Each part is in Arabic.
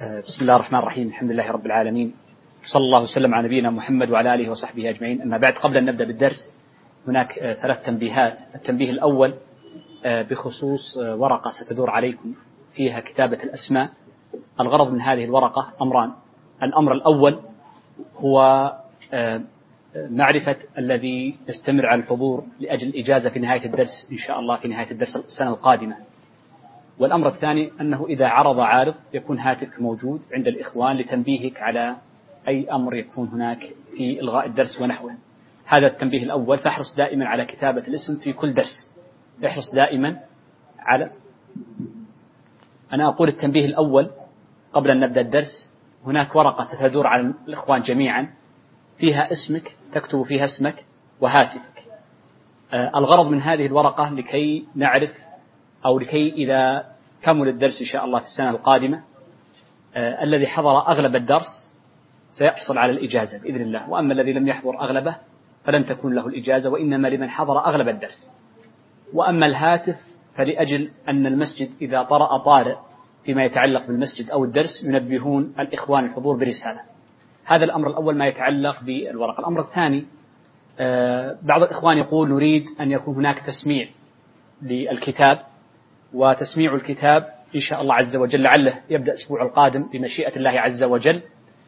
بسم الله الرحمن الرحيم. الحمد لله رب العالمين، صلى الله وسلم على نبينا محمد وعلى آله وصحبه أجمعين. أما بعد، قبل أن نبدأ بالدرس هناك 3 تنبيهات. التنبيه الأول بخصوص ورقة ستدور عليكم فيها كتابة الأسماء. الغرض من هذه الورقة أمران. الأمر الأول هو معرفة الذي يستمر على الحضور لأجل الإجازة في نهاية الدرس إن شاء الله، في نهاية الدرس السنة القادمة. والأمر الثاني أنه إذا عرض عارض يكون هاتفك موجود عند الإخوان لتنبيهك على أي أمر يكون هناك في إلغاء الدرس ونحوه. هذا التنبيه الأول. فاحرص دائما على كتابة الاسم في كل درس. احرص دائما على أنا أقول التنبيه الأول قبل أن نبدأ الدرس. هناك ورقة ستدور على الإخوان جميعا فيها اسمك، تكتب فيها اسمك وهاتفك. الغرض من هذه الورقة لكي نعرف أو لكي إذا كمل الدرس إن شاء الله في السنة القادمة الذي حضر أغلب الدرس سيحصل على الإجازة بإذن الله، وأما الذي لم يحضر أغلبه فلن تكون له الإجازة، وإنما لمن حضر أغلب الدرس. وأما الهاتف فلأجل أن المسجد إذا طرأ طارئ فيما يتعلق بالمسجد أو الدرس ينبهون الإخوان الحضور برسالة. هذا الأمر الأول ما يتعلق بالورقة. الأمر الثاني، بعض الإخوان يقول نريد أن يكون هناك تسميع للكتاب، وتسميع الكتاب إن شاء الله عز وجل لعله يبدأ الأسبوع القادم بمشيئة الله عز وجل.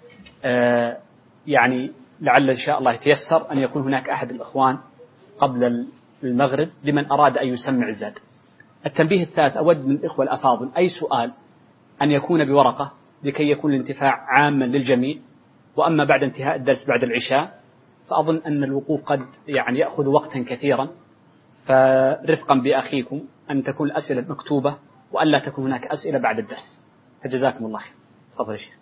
يعني لعل إن شاء الله يتيسر أن يكون هناك أحد الإخوان قبل المغرب لمن أراد أن يسمع الزاد. التنبيه الثالث، أود من الإخوة الأفاضل أي سؤال أن يكون بورقة لكي يكون الانتفاع عاما للجميع. وأما بعد انتهاء الدرس بعد العشاء فأظن أن الوقوف قد يأخذ وقتا كثيرا، فرفقا بأخيكم أن تكون الأسئلة مكتوبة وألا تكون هناك أسئلة بعد الدرس. فجزاكم الله خير. تفضل يا شيخ.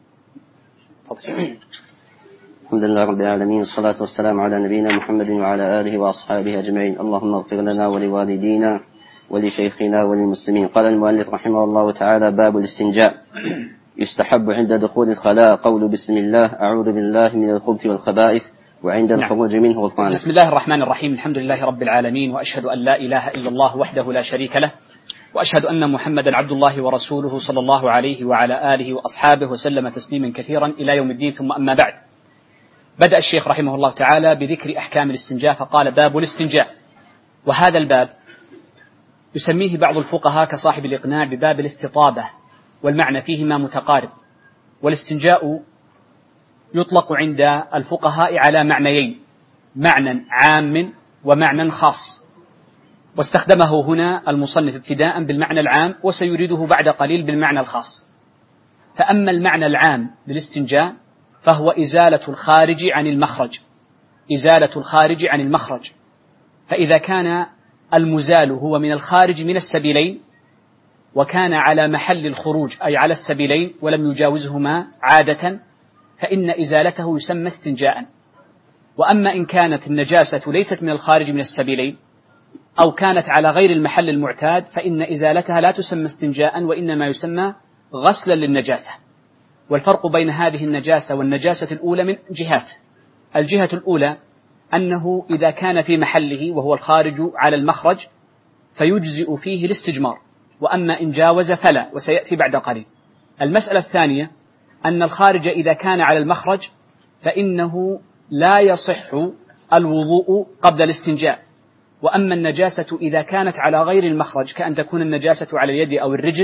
الحمد لله رب العالمين، والصلاة والسلام على نبينا محمد وعلى آله وأصحابه أجمعين. اللهم اغفر لنا ولوالدينا ولشيخنا وللمسلمين. قال المؤلف رحمه الله تعالى: باب الاستنجاء. يستحب عند دخول الخلاء قول بسم الله أعوذ بالله من الخبث والخبائث، وعند الخروج منه غفرانه. بسم الله الرحمن الرحيم. الحمد لله رب العالمين، وأشهد أن لا إله إلا الله وحده لا شريك له، وأشهد أن محمدا عبد الله ورسوله صلى الله عليه وعلى آله وأصحابه وسلم تسليما كثيرا إلى يوم الدين. ثم أما بعد، بدأ الشيخ رحمه الله تعالى بذكر أحكام الاستنجاء فقال: باب الاستنجاء. وهذا الباب يسميه بعض الفقهاء كصاحب الإقناع بباب الاستطابة، والمعنى فيهما متقارب. والاستنجاء يطلق عند الفقهاء على معنيين: معنى عام ومعنى خاص. واستخدمه هنا المصنف ابتداء بالمعنى العام، وسيريده بعد قليل بالمعنى الخاص. فأما المعنى العام للاستنجاء فهو إزالة الخارج عن المخرج. إزالة الخارج عن المخرج. فإذا كان المزال هو من الخارج من السبيلين وكان على محل الخروج أي على السبيلين ولم يجاوزهما عادة فإن إزالته يسمى استنجاء. وأما إن كانت النجاسة ليست من الخارج من السبيلين أو كانت على غير المحل المعتاد فإن إزالتها لا تسمى استنجاء، وإنما يسمى غسلا للنجاسة. والفرق بين هذه النجاسة والنجاسة الأولى من جهات. الجهة الأولى أنه إذا كان في محله وهو الخارج على المخرج فيجزئ فيه الاستجمار، وأما إن جاوز فلا، وسيأتي بعد قليل. المسألة الثانية أن الخارج إذا كان على المخرج فإنه لا يصح الوضوء قبل الاستنجاء. وأما النجاسة إذا كانت على غير المخرج كأن تكون النجاسة على اليد أو الرجل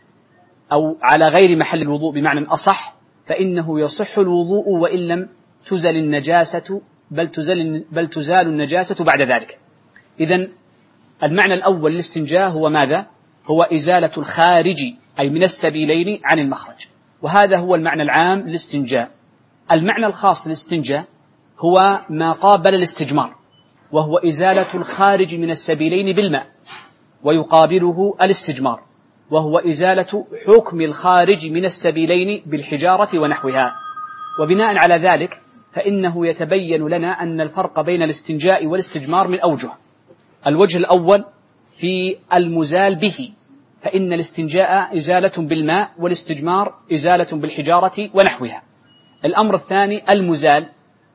أو على غير محل الوضوء بمعنى أصح، فإنه يصح الوضوء وإن لم تزل النجاسة، بل تزال النجاسة بعد ذلك. إذن المعنى الأول للاستنجاء هو ماذا؟ هو إزالة الخارج أي من السبيلين عن المخرج، وهذا هو المعنى العام للاستنجاء. المعنى الخاص للاستنجاء هو ما قابل الاستجمار، وهو إزالة الخارج من السبيلين بالماء، ويقابله الاستجمار، وهو إزالة حكم الخارج من السبيلين بالحجارة ونحوها. وبناء على ذلك فإنه يتبين لنا أن الفرق بين الاستنجاء والاستجمار من أوجه. الوجه الأول في المزال به، فإن الاستنجاء إزالة بالماء والاستجمار إزالة بالحجارة ونحوها. الأمر الثاني المزال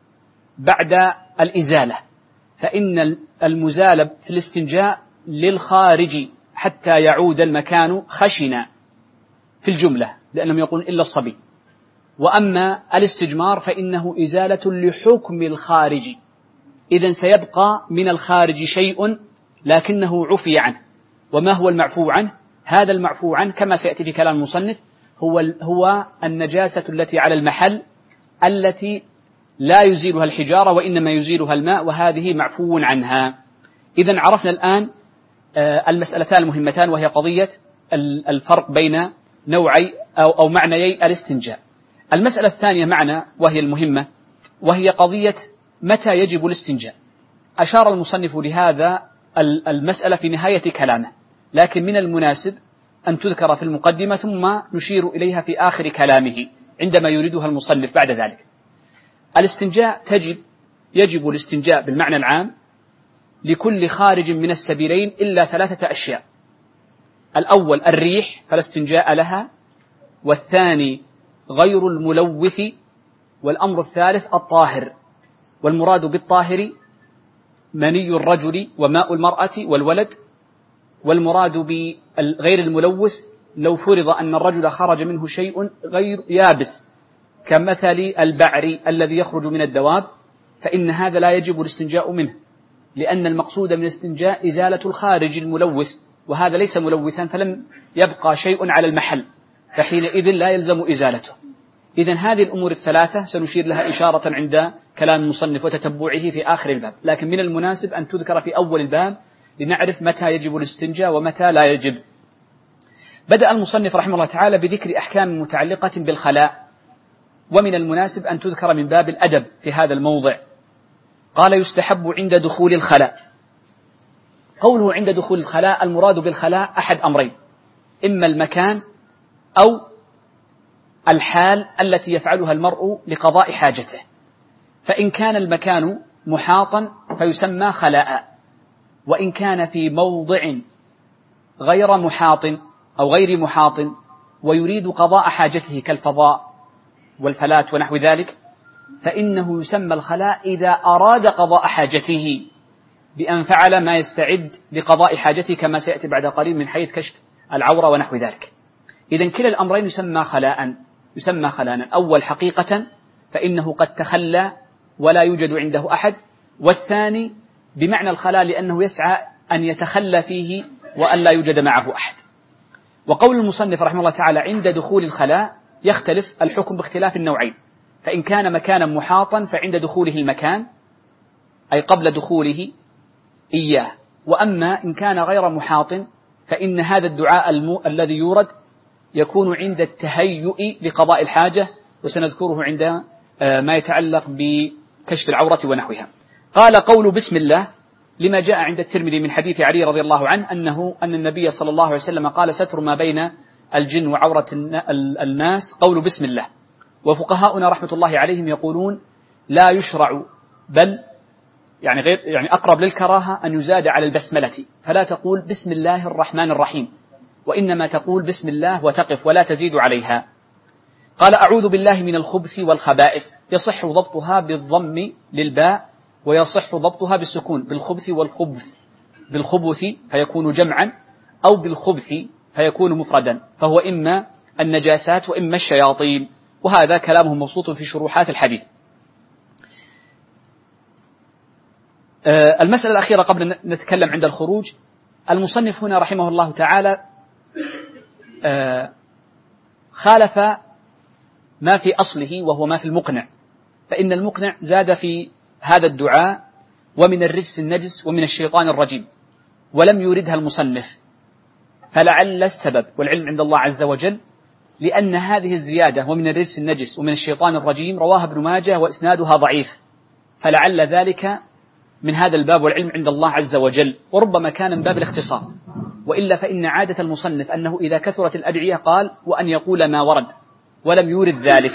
بعد الإزالة، فإن المزال في الاستنجاء للخارج حتى يعود المكان خشنا في الجملة، لأنهم يقولون إلا الصبي. وأما الاستجمار فإنه إزالة لحكم الخارج، إذن سيبقى من الخارج شيء لكنه عفي عنه. وما هو المعفو عنه؟ هذا المعفو عنه كما سيأتي في كلام المصنف هو النجاسة التي على المحل التي لا يزيلها الحجارة وإنما يزيلها الماء، وهذه معفو عنها. إذن عرفنا الآن المسألتان المهمتان، وهي قضية الفرق بين نوعي أو معنيي الاستنجاء. المسألة الثانية معنى وهي المهمة، وهي قضية متى يجب الاستنجاء. أشار المصنف لهذا المسألة في نهاية كلامه، لكن من المناسب أن تذكر في المقدمة ثم نشير إليها في آخر كلامه عندما يريدها المصنف بعد ذلك. الاستنجاء يجب الاستنجاء بالمعنى العام لكل خارج من السبيلين إلا 3 أشياء: الأول الريح فلا استنجاء لها، والثاني غير الملوث، والأمر الثالث الطاهر. والمراد بالطاهر مني الرجل وماء المرأة والولد. والمراد بغير الملوث لو فرض أن الرجل خرج منه شيء غير يابس كمثل البعر الذي يخرج من الدواب، فإن هذا لا يجب الاستنجاء منه، لأن المقصود من الاستنجاء إزالة الخارج الملوث، وهذا ليس ملوثا فلم يبقى شيء على المحل، فحينئذ لا يلزم إزالته. إذن هذه الأمور الثلاثة سنشير لها إشارة عند كلام المصنف وتتبعه في آخر الباب، لكن من المناسب أن تذكر في أول الباب لنعرف متى يجب الاستنجاء ومتى لا يجب. بدأ المصنف رحمه الله تعالى بذكر أحكام متعلقة بالخلاء، ومن المناسب أن تذكر من باب الأدب في هذا الموضع. قال: يستحب عند دخول الخلاء. قوله عند دخول الخلاء المراد بالخلاء أحد أمرين: إما المكان أو الحال التي يفعلها المرء لقضاء حاجته. فإن كان المكان محاطا فيسمى خلاء، وإن كان في موضع غير محاط أو غير محاط ويريد قضاء حاجته كالفضاء والفلاة ونحو ذلك فإنه يسمى الخلاء إذا أراد قضاء حاجته بأن فعل ما يستعد لقضاء حاجته، كما سيأتي بعد قليل من حيث كشف العورة ونحو ذلك. إذن كلا الأمرين يسمى خلاء. أول حقيقة فإنه قد تخلى ولا يوجد عنده أحد، والثاني بمعنى الخلاء لأنه يسعى أن يتخلى فيه وأن لا يوجد معه أحد. وقول المصنف رحمه الله تعالى عند دخول الخلاء يختلف الحكم باختلاف النوعين: فإن كان مكانا محاطا فعند دخوله المكان أي قبل دخوله إياه، وأما إن كان غير محاط فإن هذا الدعاء الذي يورد يكون عند التهيؤ لقضاء الحاجة، وسنذكره عند ما يتعلق بكشف العورة ونحوها. قال: قول بسم الله لما جاء عند الترمذي من حديث علي رضي الله عنه أن النبي صلى الله عليه وسلم قال: ستر ما بين الجن وعورة الناس قول بسم الله. وفقهاؤنا رحمة الله عليهم يقولون لا يشرع، بل يعني أقرب للكراهة أن يزاد على البسملة، فلا تقول بسم الله الرحمن الرحيم، وإنما تقول بسم الله وتقف ولا تزيد عليها. قال: أعوذ بالله من الخبث والخبائث. يصح ضبطها بالضم للباء، ويصح ضبطها بالسكون بالخبث والخبث، بالخبث فيكون جمعا أو بالخبث فيكون مفردا، فهو إما النجاسات وإما الشياطين، وهذا كلامه مبسوط في شروحات الحديث. المسألة الأخيرة قبل أن نتكلم عند الخروج، المصنف هنا رحمه الله تعالى خالف ما في أصله وهو ما في المقنع، فإن المقنع زاد في هذا الدعاء ومن الرجس النجس ومن الشيطان الرجيم، ولم يوردها المصنف، فلعل السبب والعلم عند الله عز وجل لأن هذه الزيادة ومن الرجس النجس ومن الشيطان الرجيم رواها ابن ماجه وإسنادها ضعيف، فلعل ذلك من هذا الباب والعلم عند الله عز وجل، وربما كان من باب الاختصار، وإلا فإن عادة المصنف أنه إذا كثرت الأدعية قال وأن يقول ما ورد، ولم يورد ذلك.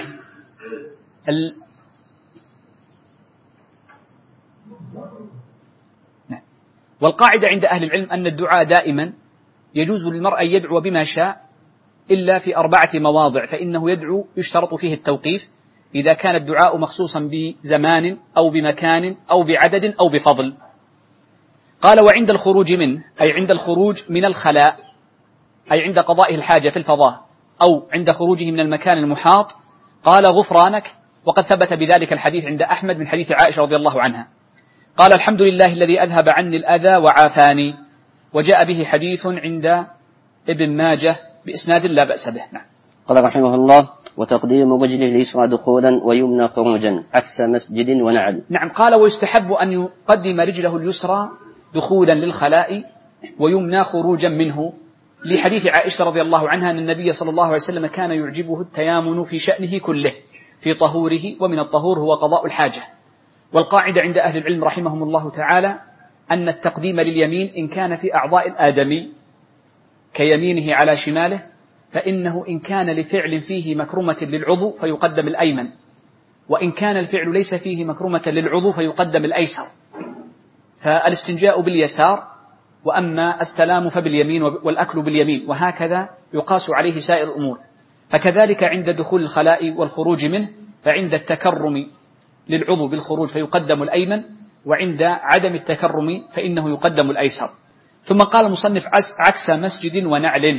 والقاعدة عند أهل العلم أن الدعاء دائما يجوز للمرء أن يدعو بما شاء إلا في 4 مواضع، فإنه يدعو يشترط فيه التوقيف إذا كان الدعاء مخصوصا بزمان أو بمكان أو بعدد أو بفضل. قال: وعند الخروج منه، أي عند الخروج من الخلاء، أي عند قضاء الحاجة في الفضاء أو عند خروجه من المكان المحاط قال غفرانك، وقد ثبت بذلك الحديث عند أحمد من حديث عائشة رضي الله عنها قال الحمد لله الذي أذهب عني الأذى وعافاني، وجاء به حديث عند ابن ماجه بإسناد لا بأس به. نعم. قال رحمه الله: وتقديم رجله اليسرى دخولا ويمنى خروجا عكس مسجد ونعل. نعم. قال ويستحب أن يقدم رجله اليسرى دخولا للخلاء ويمنى خروجا منه، لحديث عائشة رضي الله عنها أن النبي صلى الله عليه وسلم كان يعجبه التيامن في شأنه كله في طهوره، ومن الطهور هو قضاء الحاجة. والقاعدة عند أهل العلم رحمهم الله تعالى أن التقديم لليمين إن كان في أعضاء الآدمي كيمينه على شماله، فإنه إن كان لفعل فيه مكرمة للعضو فيقدم الأيمن، وإن كان الفعل ليس فيه مكرمة للعضو فيقدم الأيسر. فالاستنجاء باليسار، وأما السلام فباليمين، والأكل باليمين، وهكذا يقاس عليه سائر الأمور. فكذلك عند دخول الخلاء والخروج منه، فعند التكرم للعضو بالخروج فيقدم الأيمن، وعند عدم التكرم فإنه يقدم الأيسر. ثم قال المصنف عكس مسجد ونعل.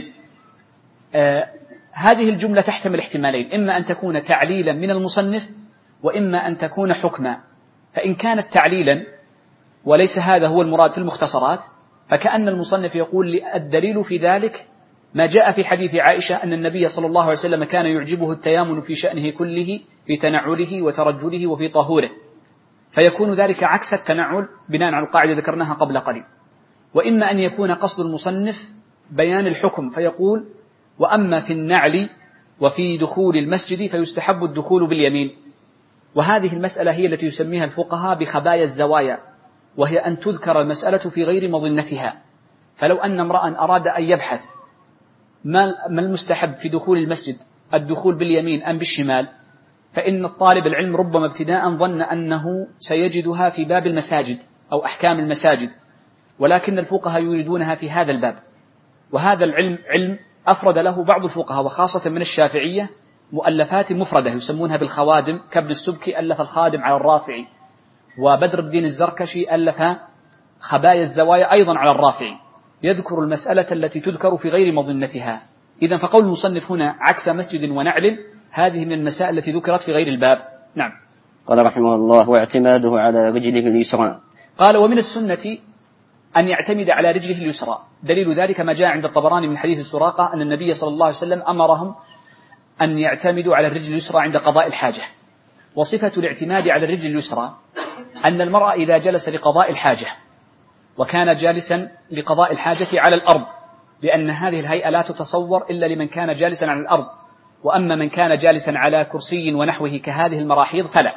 هذه الجملة تحتمل احتمالين: إما أن تكون تعليلا من المصنف، وإما أن تكون حكما. فإن كانت تعليلا وليس هذا هو المراد في المختصرات، فكأن المصنف يقول الدليل في ذلك ما جاء في حديث عائشة أن النبي صلى الله عليه وسلم كان يعجبه التيامن في شأنه كله، في تنعله وترجله وفي طهوره، فيكون ذلك عكس التنعل بناء على القاعدة ذكرناها قبل قليل. وإما أن يكون قصد المصنف بيان الحكم، فيقول وأما في النعل وفي دخول المسجد فيستحب الدخول باليمين. وهذه المسألة هي التي يسميها الفقهاء بخبايا الزوايا، وهي أن تذكر المسألة في غير مظنتها. فلو أن امرأ أراد أن يبحث ما المستحب في دخول المسجد، الدخول باليمين أم بالشمال، فإن الطالب العلم ربما ابتداء ظن أنه سيجدها في باب المساجد أو أحكام المساجد، ولكن الفقهاء يريدونها في هذا الباب. وهذا العلم علم أفرد له بعض الفقهاء وخاصة من الشافعية مؤلفات مفردة يسمونها بالخوادم، كابن السبكي ألف الخادم على الرافعي، وبدر الدين الزركشي ألف خبايا الزوايا أيضا على الرافعي، يذكر المسألة التي تذكر في غير مظنتها. إذن فقول المصنف هنا عكس مسجد ونعل هذه من المسائل التي ذكرت في غير الباب. نعم. قال رحمه الله: واعتماده على رجله اليسرى. قال ومن السنة أن يعتمد على رجله اليسرى. دليل ذلك ما جاء عند الطبراني من حديث سراقة أن النبي صلى الله عليه وسلم أمرهم أن يعتمدوا على الرجل اليسرى عند قضاء الحاجة. وصفة الاعتماد على الرجل اليسرى أن المرء إذا جلس لقضاء الحاجة وكان جالسا لقضاء الحاجة على الأرض، لأن هذه الهيئة لا تتصور إلا لمن كان جالسا على الأرض، وأما من كان جالسا على كرسي ونحوه كهذه المراحيض فلا،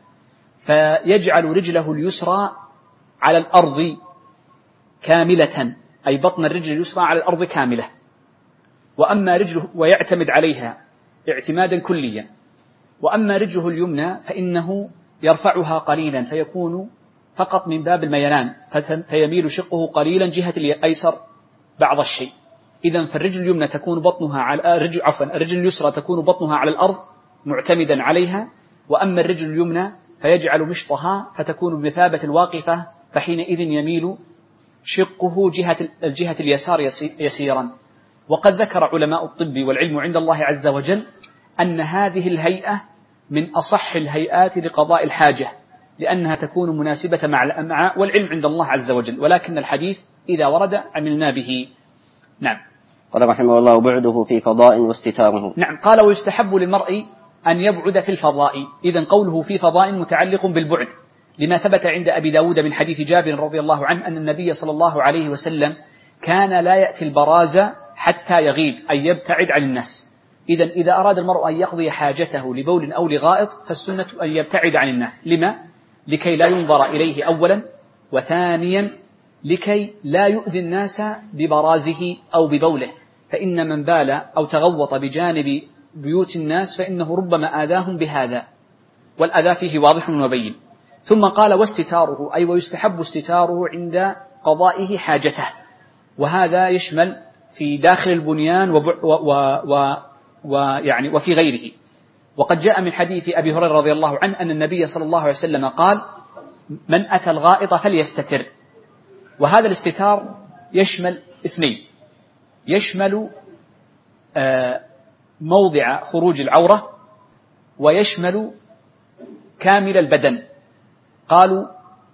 فيجعل رجله اليسرى على الأرض كاملة، أي بطن الرجل اليسرى على الأرض كاملة، وأما رجله ويعتمد عليها اعتمادا كليا. وأما رجله اليمنى فإنه يرفعها قليلا فيكون فقط من باب الميلان، فيميل شقه قليلا جهة الأيسر بعض الشيء. إذن فالرجل اليمنى تكون بطنها على الرجل اليسرى تكون بطنها على الأرض معتمدا عليها، وأما الرجل اليمنى فيجعل مشطها فتكون بمثابة الواقفة، فحينئذ يميل شقه الجهة اليسار يسيرا. وقد ذكر علماء الطب والعلم عند الله عز وجل أن هذه الهيئة من أصح الهيئات لقضاء الحاجة، لأنها تكون مناسبة مع الأمعاء، والعلم عند الله عز وجل، ولكن الحديث إذا ورد عملنا به. نعم. قال رحمه الله: بعده في فضاء واستتاره. نعم. قال ويستحب للمرء أن يبعد في الفضاء. إذن قوله في فضاء متعلق بالبعد، لما ثبت عند أبي داود من حديث جابر رضي الله عنه أن النبي صلى الله عليه وسلم كان لا يأتي البراز حتى يغيب، أي يبتعد عن الناس. إذن إذا أراد المرء أن يقضي حاجته لبول أو لغائط فالسنة أن يبتعد عن الناس. لما؟ لكي لا ينظر إليه أولا، وثانيا لكي لا يؤذي الناس ببرازه أو ببوله، فإن من بال أو تغوط بجانب بيوت الناس فإنه ربما آذاهم بهذا، والأذى فيه واضح وبين. ثم قال واستتاره، أي ويستحب استتاره عند قضائه حاجته، وهذا يشمل في داخل البنيان ويعني وفي غيره. وقد جاء من حديث أبي هريرة رضي الله عنه أن النبي صلى الله عليه وسلم قال: من أتى الغائط فليستتر. وهذا الاستتار يشمل اثنين: يشمل موضع خروج العورة ويشمل كامل البدن. قالوا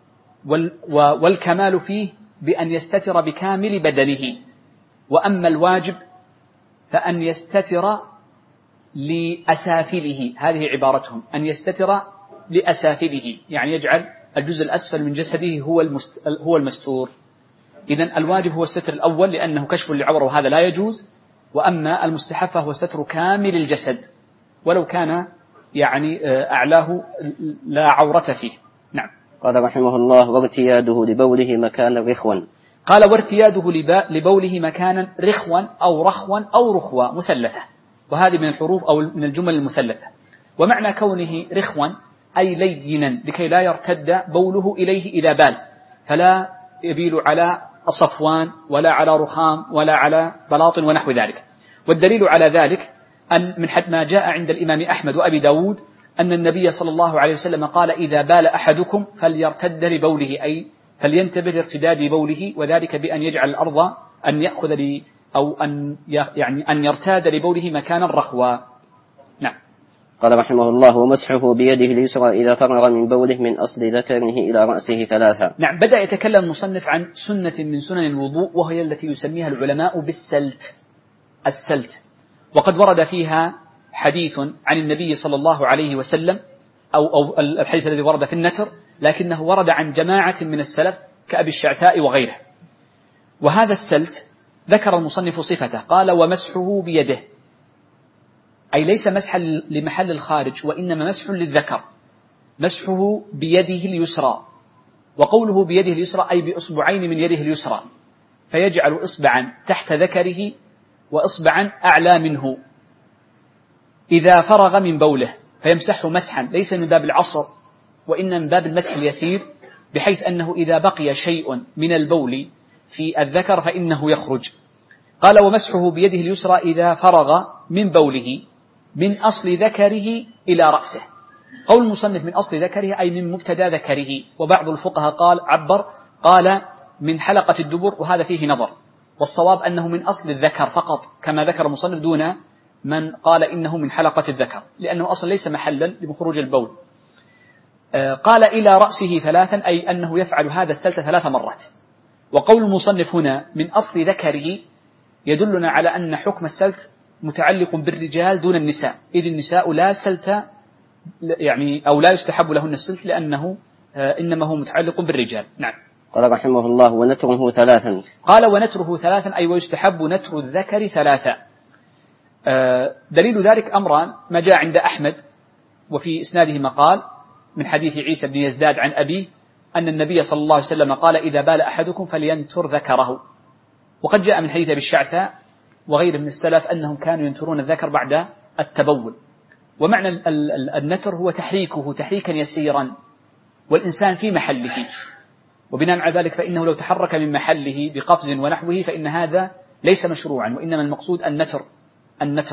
والكمال فيه بأن يستتر بكامل بدنه، وأما الواجب فأن يستتر لأسافله، هذه عبارتهم، أن يستتر لأسافله، يعني يجعل الجزء الأسفل من جسده هو المستور. إذن الواجب هو الستر الأول لأنه كشف للعورة وهذا لا يجوز، وأما المستحب فهو ستر كامل الجسد ولو كان يعني أعلاه لا عورة فيه. نعم. قال رحمه الله: وارتياده لبوله مكانا رخوا. قال: وارتياده لبوله مكانا رخوا أو رخوا أو رخوا مثلثة، وهذه من الحروف أو من الجمل المثلثة. ومعنى كونه رخوا أي لينا لكي لا يرتد بوله إليه إذا بال، فلا يبيل على صفوان ولا على رخام ولا على بلاط ونحو ذلك. والدليل على ذلك أن من حد ما جاء عند الإمام أحمد وأبي داود أن النبي صلى الله عليه وسلم قال: إذا بال أحدكم فليرتد لبوله، أي فلينتبه لارتداد بوله، وذلك بأن يجعل الأرض أن يأخذ أو أن يرتاد لبوله مكانا رخوا. نعم. قال رحمه الله: ومسحه بيده اليسرى إذا فرغ من بوله من أصل ذكره إلى رأسه 3. نعم. بدأ يتكلم المصنف عن سنة من سنن الوضوء، وهي التي يسميها العلماء بالسلت. السلت، وقد ورد فيها حديث عن النبي صلى الله عليه وسلم أو الحديث الذي ورد في النتر، لكنه ورد عن جماعة من السلف كأبي الشعثاء وغيره. وهذا السلت ذكر المصنف صفته، قال: ومسحه بيده، أي ليس مسحا لمحل الخارج، وإنما مسح للذكر، مسحه بيده اليسرى. وقوله بيده اليسرى أي بأصبعين من يده اليسرى، فيجعل إصبعا تحت ذكره وإصبعا أعلى منه إذا فرغ من بوله، فيمسحه مسحا ليس من باب العصر وإنما من باب المسح اليسير، بحيث أنه إذا بقي شيء من البول في الذكر فإنه يخرج. قال: ومسحه بيده اليسرى إذا فرغ من بوله من أصل ذكره إلى رأسه. قول المصنف من أصل ذكره أي من مبتدا ذكره، وبعض الفقهاء قال من حلقة الدبر، وهذا فيه نظر، والصواب أنه من أصل الذكر فقط كما ذكر المصنف، دون من قال إنه من حلقة الذكر، لأنه أصلا ليس محلا لمخروج البول. قال: إلى رأسه 3، أي أنه يفعل هذا السلت 3 مرات. وقول المصنف هنا من أصل ذكره يدلنا على أن حكم السلت متعلق بالرجال دون النساء، إذ النساء لا سلت يعني أو لا يستحب لهن السلت، لأنه إنما هو متعلق بالرجال. نعم. قال رحمه الله: ونتره 3. قال: ونتره 3، أي ويستحب نتر الذكر 3. دليل ذلك أمران: ما جاء عند أحمد وفي إسناده مقال من حديث عيسى بن يزداد عن أبيه أن النبي صلى الله عليه وسلم قال: إذا بال أحدكم فلينتر ذكره. وقد جاء من حديث أبي الشعثاء وغيره من السلف أنهم كانوا ينترون الذكر بعد التبول. ومعنى النتر هو تحريكه تحريكا يسيرا والإنسان في محله، وبناء على ذلك فإنه لو تحرك من محله بقفز ونحوه فإن هذا ليس مشروعا، وإنما المقصود النتر.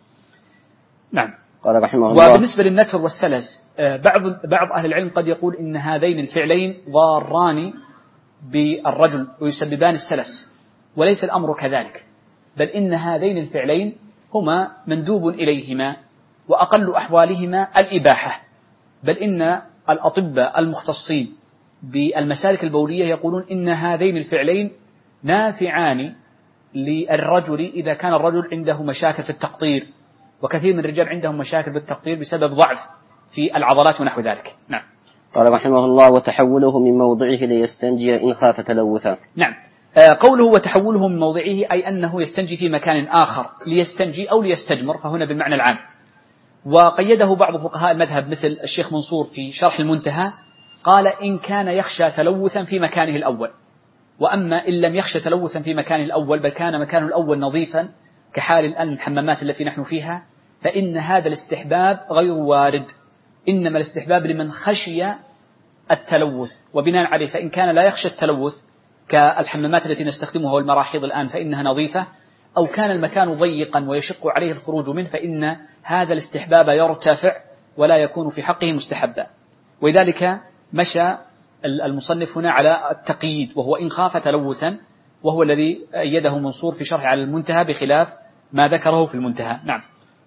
نعم. قال رحمه الله: وبالنسبة للنتر والسلس، بعض أهل العلم قد يقول إن هذين الفعلين ضاران بالرجل ويسببان السلس، وليس الأمر كذلك، بل إن هذين الفعلين هما مندوب إليهما وأقل أحوالهما الإباحة، بل إن الأطباء المختصين بالمسالك البولية يقولون إن هذين الفعلين نافعان للرجل إذا كان الرجل عنده مشاكل في التقطير، وكثير من الرجال عندهم مشاكل في التقطير بسبب ضعف في العضلات ونحو ذلك. نعم. قال رحمه الله: وتحوله من موضعه ليستنجي إن خاف تلوثا. نعم. قوله وتحوله من موضعه أي أنه يستنجي في مكان آخر، ليستنجي أو ليستجمر، فهنا بالمعنى العام. وقيده بعض فقهاء المذهب مثل الشيخ منصور في شرح المنتهى، قال: إن كان يخشى تلوثا في مكانه الأول. وأما إن لم يخشى تلوثا في مكانه الأول بل كان مكانه الأول نظيفا كحال الآن الحمامات التي نحن فيها، فإن هذا الاستحباب غير وارد، إنما الاستحباب لمن خشي التلوث. وبناء عليه فإن كان لا يخشى التلوث كالحمامات التي نستخدمها والمراحيض الآن فإنها نظيفة، أو كان المكان ضيقا ويشق عليه الخروج منه، فإن هذا الاستحباب يرتفع ولا يكون في حقه مستحبا. ولذلك مشى المصنف هنا على التقييد، وهو إن خاف تلوثا، وهو الذي أيده منصور في شرح على المنتهى بخلاف ما ذكره في المنتهى. نعم.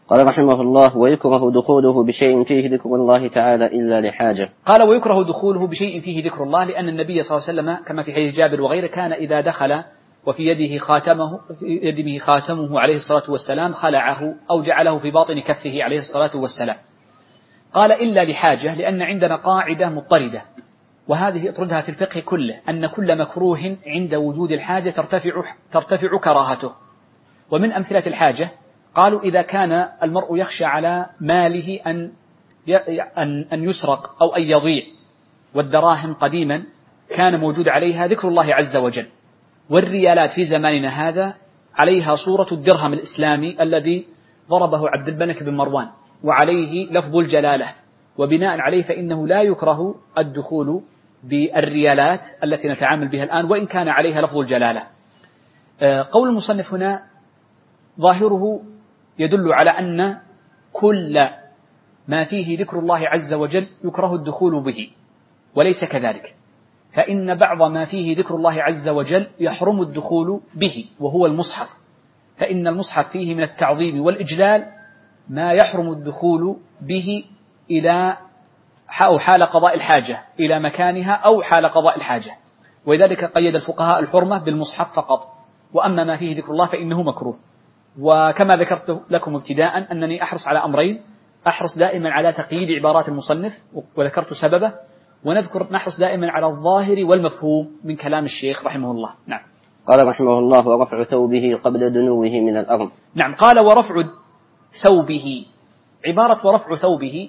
قال رحمه الله: ويكره دخوله بشيء فيه ذكر الله تعالى إلا لحاجة. قال: ويكره دخوله بشيء فيه ذكر الله، لأن النبي صلى الله عليه وسلم كما في حديث جابر وغيره كان إذا دخل وفي يده خاتمه عليه الصلاة والسلام خلعه أو جعله في باطن كفه عليه الصلاة والسلام. قال: إلا لحاجة، لأن عندنا قاعدة مضطردة، وهذه اطردها في الفقه كله، أن كل مكروه عند وجود الحاجة ترتفع كراهته. ومن أمثلة الحاجة قالوا: إذا كان المرء يخشى على ماله أن يسرق أو أن يضيع، والدراهم قديما كان موجود عليها ذكر الله عز وجل، والريالات في زماننا هذا عليها صورة الدرهم الإسلامي الذي ضربه عبد الملك بن مروان، وعليه لفظ الجلالة، وبناء عليه فإنه لا يكره الدخول بالريالات التي نتعامل بها الآن وإن كان عليها لفظ الجلالة. قول المصنف هنا ظاهره يدل على أن كل ما فيه ذكر الله عز وجل يكره الدخول به، وليس كذلك، فإن بعض ما فيه ذكر الله عز وجل يحرم الدخول به، وهو المصحف، فإن المصحف فيه من التعظيم والإجلال ما يحرم الدخول به إلى أو حال قضاء الحاجة إلى مكانها أو حال قضاء الحاجة، ولذلك قيد الفقهاء الحرمة بالمصحف فقط، وأما ما فيه ذكر الله فإنه مكروه. وكما ذكرت لكم ابتداء أنني أحرص على أمرين: أحرص دائما على تقييد عبارات المصنف وذكرت سببه، نحرص دائما على الظاهر والمفهوم من كلام الشيخ رحمه الله. نعم. قال رحمه الله: ورفع ثوبه قبل دنوه من الأرض. نعم. قال: ورفع ثوبه، عبارة ورفع ثوبه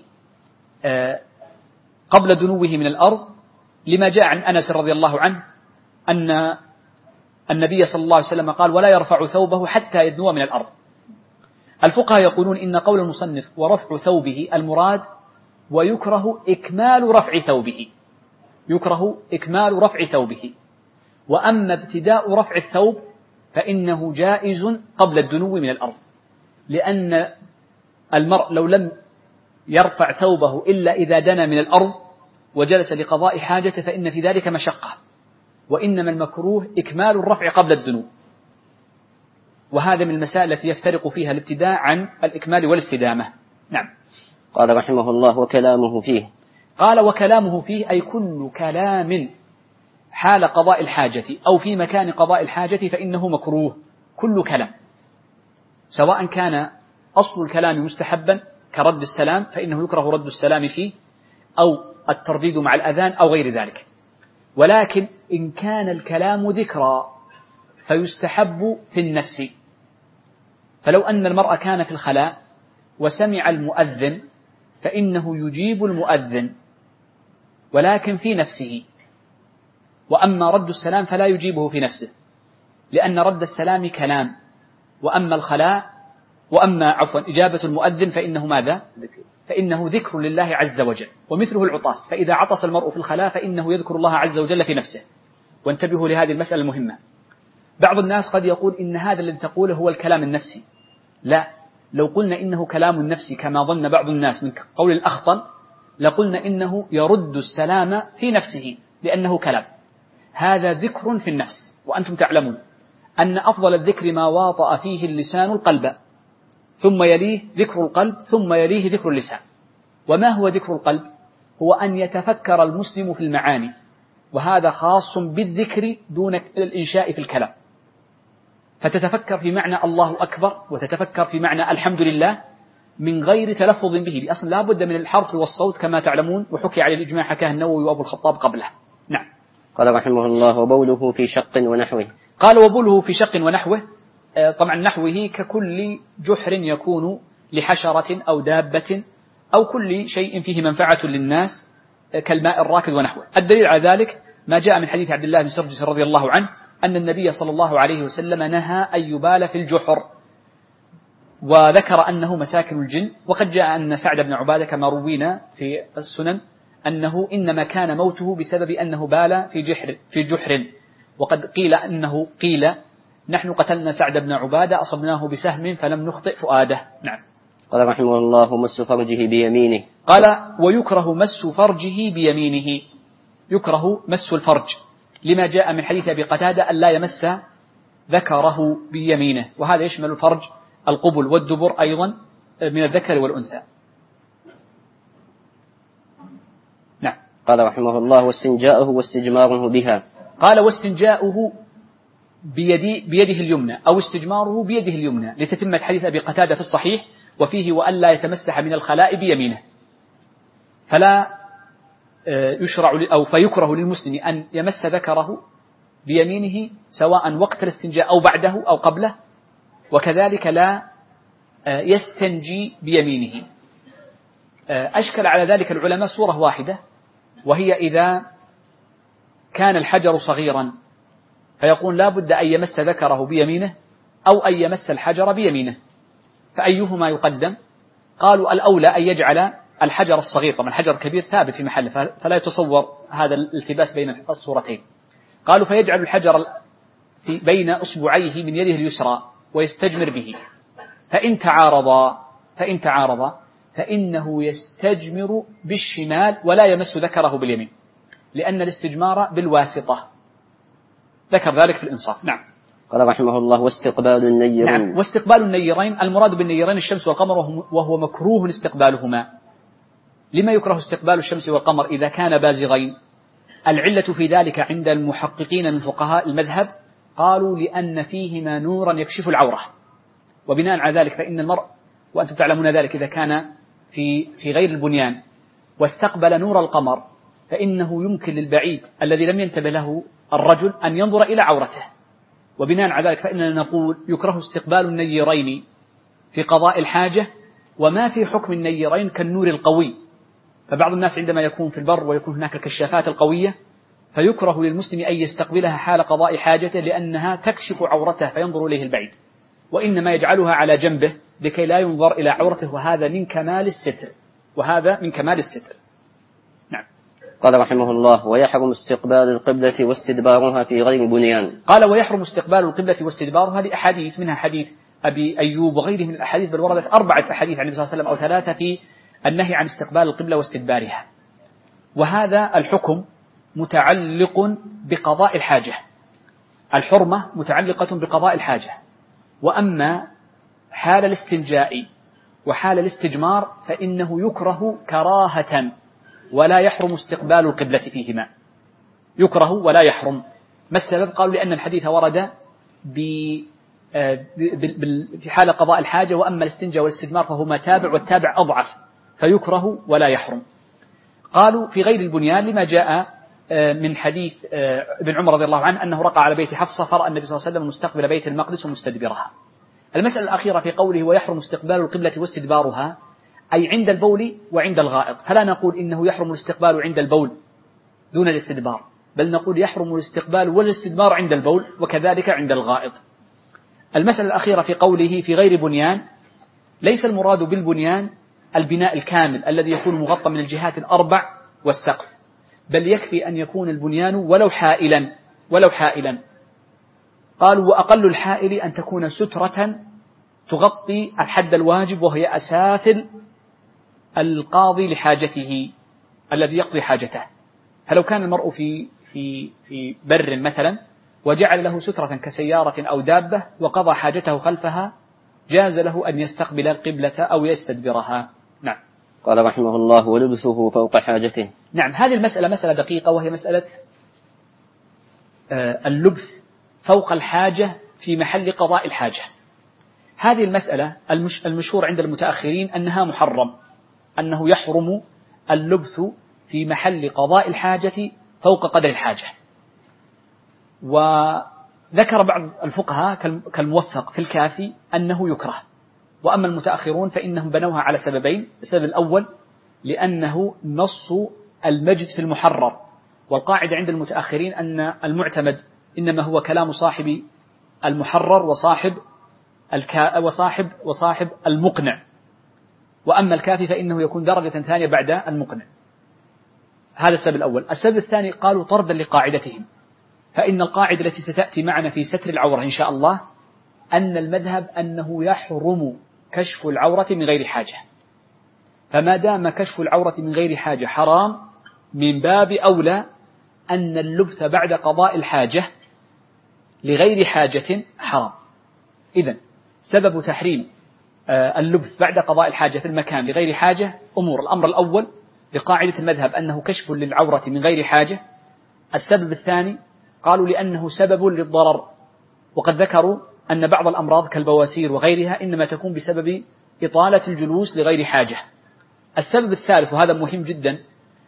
قبل دنوه من الأرض لما جاء عن أنس رضي الله عنه أن النبي صلى الله عليه وسلم قال: ولا يرفع ثوبه حتى يدنو من الأرض. الفقهاء يقولون إن قول المصنف ورفع ثوبه المراد ويكره إكمال رفع ثوبه، يكره إكمال رفع ثوبه، وأما ابتداء رفع الثوب فإنه جائز قبل الدنو من الأرض، لأن المرء لو لم يرفع ثوبه إلا إذا دنا من الأرض وجلس لقضاء حاجته فإن في ذلك مشقة، وإنما المكروه إكمال الرفع قبل الدنو، وهذا من المسائل التي يفترق فيها الابتداء عن الإكمال والاستدامة. نعم. قال رحمه الله: وكلامه فيه. قال: وكلامه فيه أي كل كلام حال قضاء الحاجة أو في مكان قضاء الحاجة فإنه مكروه، كل كلام، سواء كان أصل الكلام مستحبا كرد السلام فإنه يكره رد السلام فيه، أو الترديد مع الأذان أو غير ذلك. ولكن إن كان الكلام ذكرى فيستحب في النفس، فلو أن المرء كان في الخلاء وسمع المؤذن فإنه يجيب المؤذن ولكن في نفسه، وأما رد السلام فلا يجيبه في نفسه، لأن رد السلام كلام، وأما إجابة المؤذن فإنه ماذا؟ فإنه ذكر لله عز وجل، ومثله العطاس، فإذا عطس المرء في الخلاء فإنه يذكر الله عز وجل في نفسه. وانتبهوا لهذه المسألة المهمة. بعض الناس قد يقول إن هذا الذي تقوله هو الكلام النفسي. لا، لو قلنا إنه كلام النفسي كما ظن بعض الناس من قول الأخطل لقلنا إنه يرد السلام في نفسه لأنه كلام، هذا ذكر في النفس. وأنتم تعلمون أن أفضل الذكر ما واطأ فيه اللسان القلب، ثم يليه ذكر القلب، ثم يليه ذكر اللسان. وما هو ذكر القلب؟ هو أن يتفكر المسلم في المعاني، وهذا خاص بالذكر دون الإنشاء في الكلام، فتتفكر في معنى الله أكبر وتتفكر في معنى الحمد لله من غير تلفظ به، لأصل لا بد من الحرف والصوت كما تعلمون، وحكي على الإجماع حكاه النووي وأبو الخطاب قبله. نعم. قال رحمه الله: وبوله في شق ونحوه. قال: وبوله في شق ونحوه، طبعا نحوه ككل جحر يكون لحشرة أو دابة أو كل شيء فيه منفعة للناس كالماء الراكد ونحوه. الدليل على ذلك ما جاء من حديث عبد الله بن سرجس رضي الله عنه أن النبي صلى الله عليه وسلم نهى أن يبال في الجحر، وذكر أنه مساكن الجن. وقد جاء أن سعد بن عبادة كما روينا في السنن أنه إنما كان موته بسبب أنه بال في جحر، وقد قيل نحن قتلنا سعد بن عبادة أصبناه بسهم فلم نخطئ فؤاده. نعم. قال رحمه الله: مس فرجه بيمينه. قال: ويكره مس فرجه بيمينه، يكره مس الفرج لما جاء من حديث أبي قتادة أن لا يمس ذكره بيمينه، وهذا يشمل الفرج القبل والدبر أيضا من الذكر والأنثى. نعم. قال رحمه الله: واستنجاؤه واستجماره بها. قال: واستنجاؤه بيده اليمنى أو استجماره بيده اليمنى، لتتمة حديث أبي قتادة في الصحيح: وفيه وألا يتمسح من الخلاء بيمينه. فلا يشرع أو فيكره للمسلم أن يمس ذكره بيمينه سواء وقت الاستنجاء أو بعده أو قبله، وكذلك لا يستنجي بيمينه. أشكل على ذلك العلماء صورة واحدة، وهي إذا كان الحجر صغيرا فيقول لا بد أن يمس ذكره بيمينه أو أن يمس الحجر بيمينه، فأيهما يقدم؟ قالوا الأولى أن يجعل الحجر الصغير، طبعا الحجر الكبير ثابت في محله فلا يتصور هذا الالتباس بين الصورتين. قالوا فيجعل الحجر بين أصبعيه من يده اليسرى ويستجمر به، فإن تعارضا فإنه يستجمر بالشمال ولا يمس ذكره باليمين، لأن الاستجمار بالواسطة. ذكر ذلك في الإنصاف. نعم. قال رحمه الله: واستقبال النيرين. نعم. واستقبال النيرين، المراد بالنيرين الشمس والقمر، وهو مكروه استقبالهما. لما يكره استقبال الشمس والقمر إذا كان بازغين؟ العلة في ذلك عند المحققين من فقهاء المذهب قالوا لأن فيهما نورا يكشف العورة، وبناء على ذلك فإن المرء، وأنتم تعلمون ذلك، إذا كان في غير البنيان واستقبل نور القمر فإنه يمكن للبعيد الذي لم ينتبه له الرجل أن ينظر إلى عورته، وبناء على ذلك فإننا نقول يكره استقبال النيرين في قضاء الحاجة، وما في حكم النيرين كالنور القوي. فبعض الناس عندما يكون في البر ويكون هناك الكشافات القوية فيكره للمسلم أن يستقبلها حال قضاء حاجته، لأنها تكشف عورته فينظر إليه البعيد، وإنما يجعلها على جنبه لكي لا ينظر إلى عورته، وهذا من كمال الستر. نعم. قال رحمه الله: ويحرم استقبال القبلة واستدبارها في غير بنيان. قال: ويحرم استقبال القبلة واستدبارها لأحاديث، منها حديث أبي أيوب وغيره من الأحاديث، بل وردت 4 أحاديث عن النبي صلى الله عليه وسلم أو 3 في النهي عن استقبال القبلة واستدبارها. وهذا الحكم متعلق بقضاء الحاجة، الحرمة متعلقة بقضاء الحاجة. وأما حال الاستنجاء وحال الاستجمار فإنه يكره كراهة، ولا يحرم استقبال القبلة فيهما، يكره ولا يحرم. ما السبب؟ قالوا لأن الحديث ورد في حال قضاء الحاجة، وأما الاستنجاء والاستجمار فهما تابع، والتابع أضعف، فيكره ولا يحرم. قالوا في غير البنيان لما جاء من حديث ابن عمر رضي الله عنه أنه رقى على بيت حفصة فرأى النبي صلى الله عليه وسلم مستقبل بيت المقدس ومستدبرها. المسألة الأخيرة في قوله: ويحرم استقبال القبلة واستدبارها، أي عند البول وعند الغائط، فلا نقول إنه يحرم الاستقبال عند البول دون الاستدبار، بل نقول يحرم الاستقبال والاستدبار عند البول وكذلك عند الغائط. المسألة الأخيرة في قوله في غير بنيان، ليس المراد بالبنيان البناء الكامل الذي يكون مغطى من الجهات ال4 والسقف، بل يكفي أن يكون البنيان ولو حائلا. قالوا: وأقل الحائل أن تكون سترة تغطي الحد الواجب، وهي أسافل القاضي لحاجته الذي يقضي حاجته. فلو كان المرء في بر مثلا وجعل له سترة كسيارة أو دابة وقضى حاجته خلفها، جاز له أن يستقبل القبلة أو يستدبرها. نعم. قال رحمه الله: ولبثه فوق حاجته. نعم. هذه المسألة مسألة دقيقة، وهي مسألة اللبث فوق الحاجة في محل قضاء الحاجة. هذه المسألة المشهور عند المتأخرين أنها محرم، أنه يحرم اللبث في محل قضاء الحاجة فوق قدر الحاجة. وذكر بعض الفقهاء كالموفق في الكافي أنه يكره، وأما المتأخرون فإنهم بنوها على سببين. السبب الأول لأنه نص المجد في المحرر، والقاعدة عند المتأخرين أن المعتمد إنما هو كلام صاحب المحرر وصاحب المقنع، وأما الكافي فإنه يكون درجة ثانية بعد المقنع. هذا السبب الأول. السبب الثاني قالوا طردا لقاعدتهم، فإن القاعدة التي ستأتي معنا في ستر العورة إن شاء الله أن المذهب أنه يحرم كشف العورة من غير حاجة، فما دام كشف العورة من غير حاجة حرام، من باب أولى أن اللبث بعد قضاء الحاجة لغير حاجة حرام. إذن سبب تحريم اللبث بعد قضاء الحاجة في المكان لغير حاجة أمور. الأمر الأول لقاعدة المذهب أنه كشف للعورة من غير حاجة. السبب الثاني قالوا لأنه سبب للضرر، وقد ذكروا أن بعض الأمراض كالبواسير وغيرها إنما تكون بسبب إطالة الجلوس لغير حاجة. السبب الثالث وهذا مهم جدا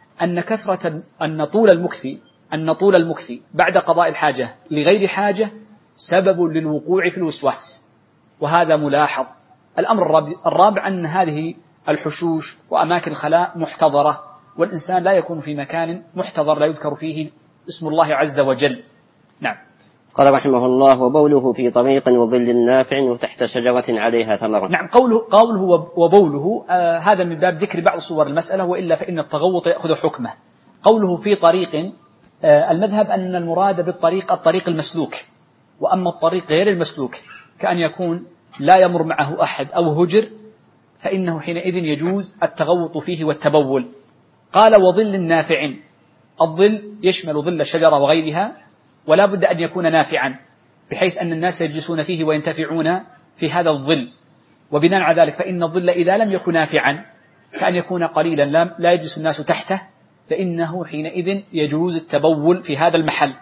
أن طول المكث بعد قضاء الحاجة لغير حاجة سبب للوقوع في الوسواس، وهذا ملاحظ. الأمر الرابع أن هذه الحشوش وأماكن الخلاء محتضرة، والإنسان لا يكون في مكان محتضر لا يذكر فيه اسم الله عز وجل. نعم. قال رحمه الله: وبوله في طريق وظل نافع وتحت شجرة عليها ثمرة. نعم. قوله وبوله هذا من باب ذكر بعض صور المسألة، وإلا فإن التغوط يأخذ حكمه. قوله في طريق، المذهب أن المراد بالطريق الطريق المسلوك، وأما الطريق غير المسلوك كأن يكون لا يمر معه أحد أو هجر فإنه حينئذ يجوز التغوط فيه والتبول. قال وظل نافع، الظل يشمل ظل الشجرة وغيرها، ولا بد أن يكون نافعا بحيث أن الناس يجلسون فيه وينتفعون في هذا الظل. وبناء على ذلك فإن الظل إذا لم يكن نافعا كأن يكون قليلا لا يجلس الناس تحته، فإنه حينئذ يجوز التبول في هذا المحل.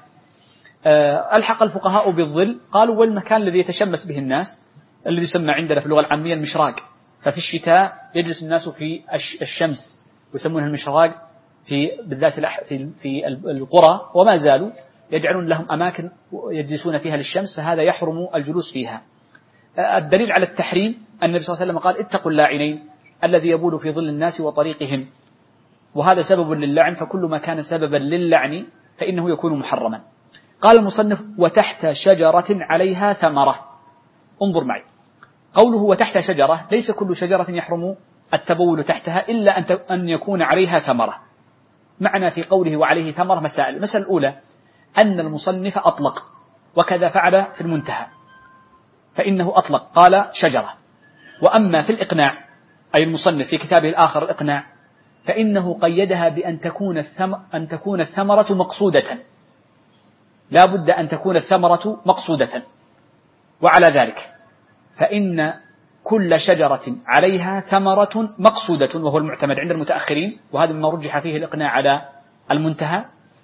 ألحق الفقهاء بالظل، قالوا والمكان الذي يتشمس به الناس الذي يسمى عندنا في اللغة العامية المشراق، ففي الشتاء يجلس الناس في الشمس ويسمونها المشراق بالذات في القرى، وما زالوا يجعلون لهم أماكن يجلسون فيها للشمس، فهذا يحرم الجلوس فيها. الدليل على التحريم أن النبي صلى الله عليه وسلم قال اتقوا اللاعنين الذي يبول في ظل الناس وطريقهم، وهذا سبب للعن، فكل ما كان سببا للعن فإنه يكون محرما. قال المصنف وتحت شجرة عليها ثمرة. انظر معي، قوله وتحت شجرة ليس كل شجرة يحرم التبول تحتها إلا أن يكون عليها ثمرة. معنى في قوله وعليه ثمرة مسائل. المسألة الأولى أن المصنف أطلق، وكذا فعل في المنتهى، فإنه أطلق قال شجرة. وأما في الإقناع أي المصنف في كتابه الآخر الإقناع فإنه قيدها بأن تكون الثمرة مقصودة، لا بد أن تكون الثمرة مقصودة. وعلى ذلك فإن كل شجرة عليها ثمرة مقصودة، وهو المعتمد عند المتأخرين، وهذا مما رجح فيه الإقناع على المنتهى،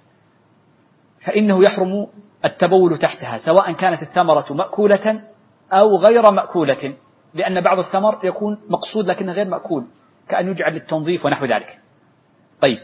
فإنه يحرم التبول تحتها سواء كانت الثمرة مأكولة أو غير مأكولة، لأن بعض الثمر يكون مقصود لكنه غير مأكول، كأن يجعل للتنظيف ونحو ذلك. طيب،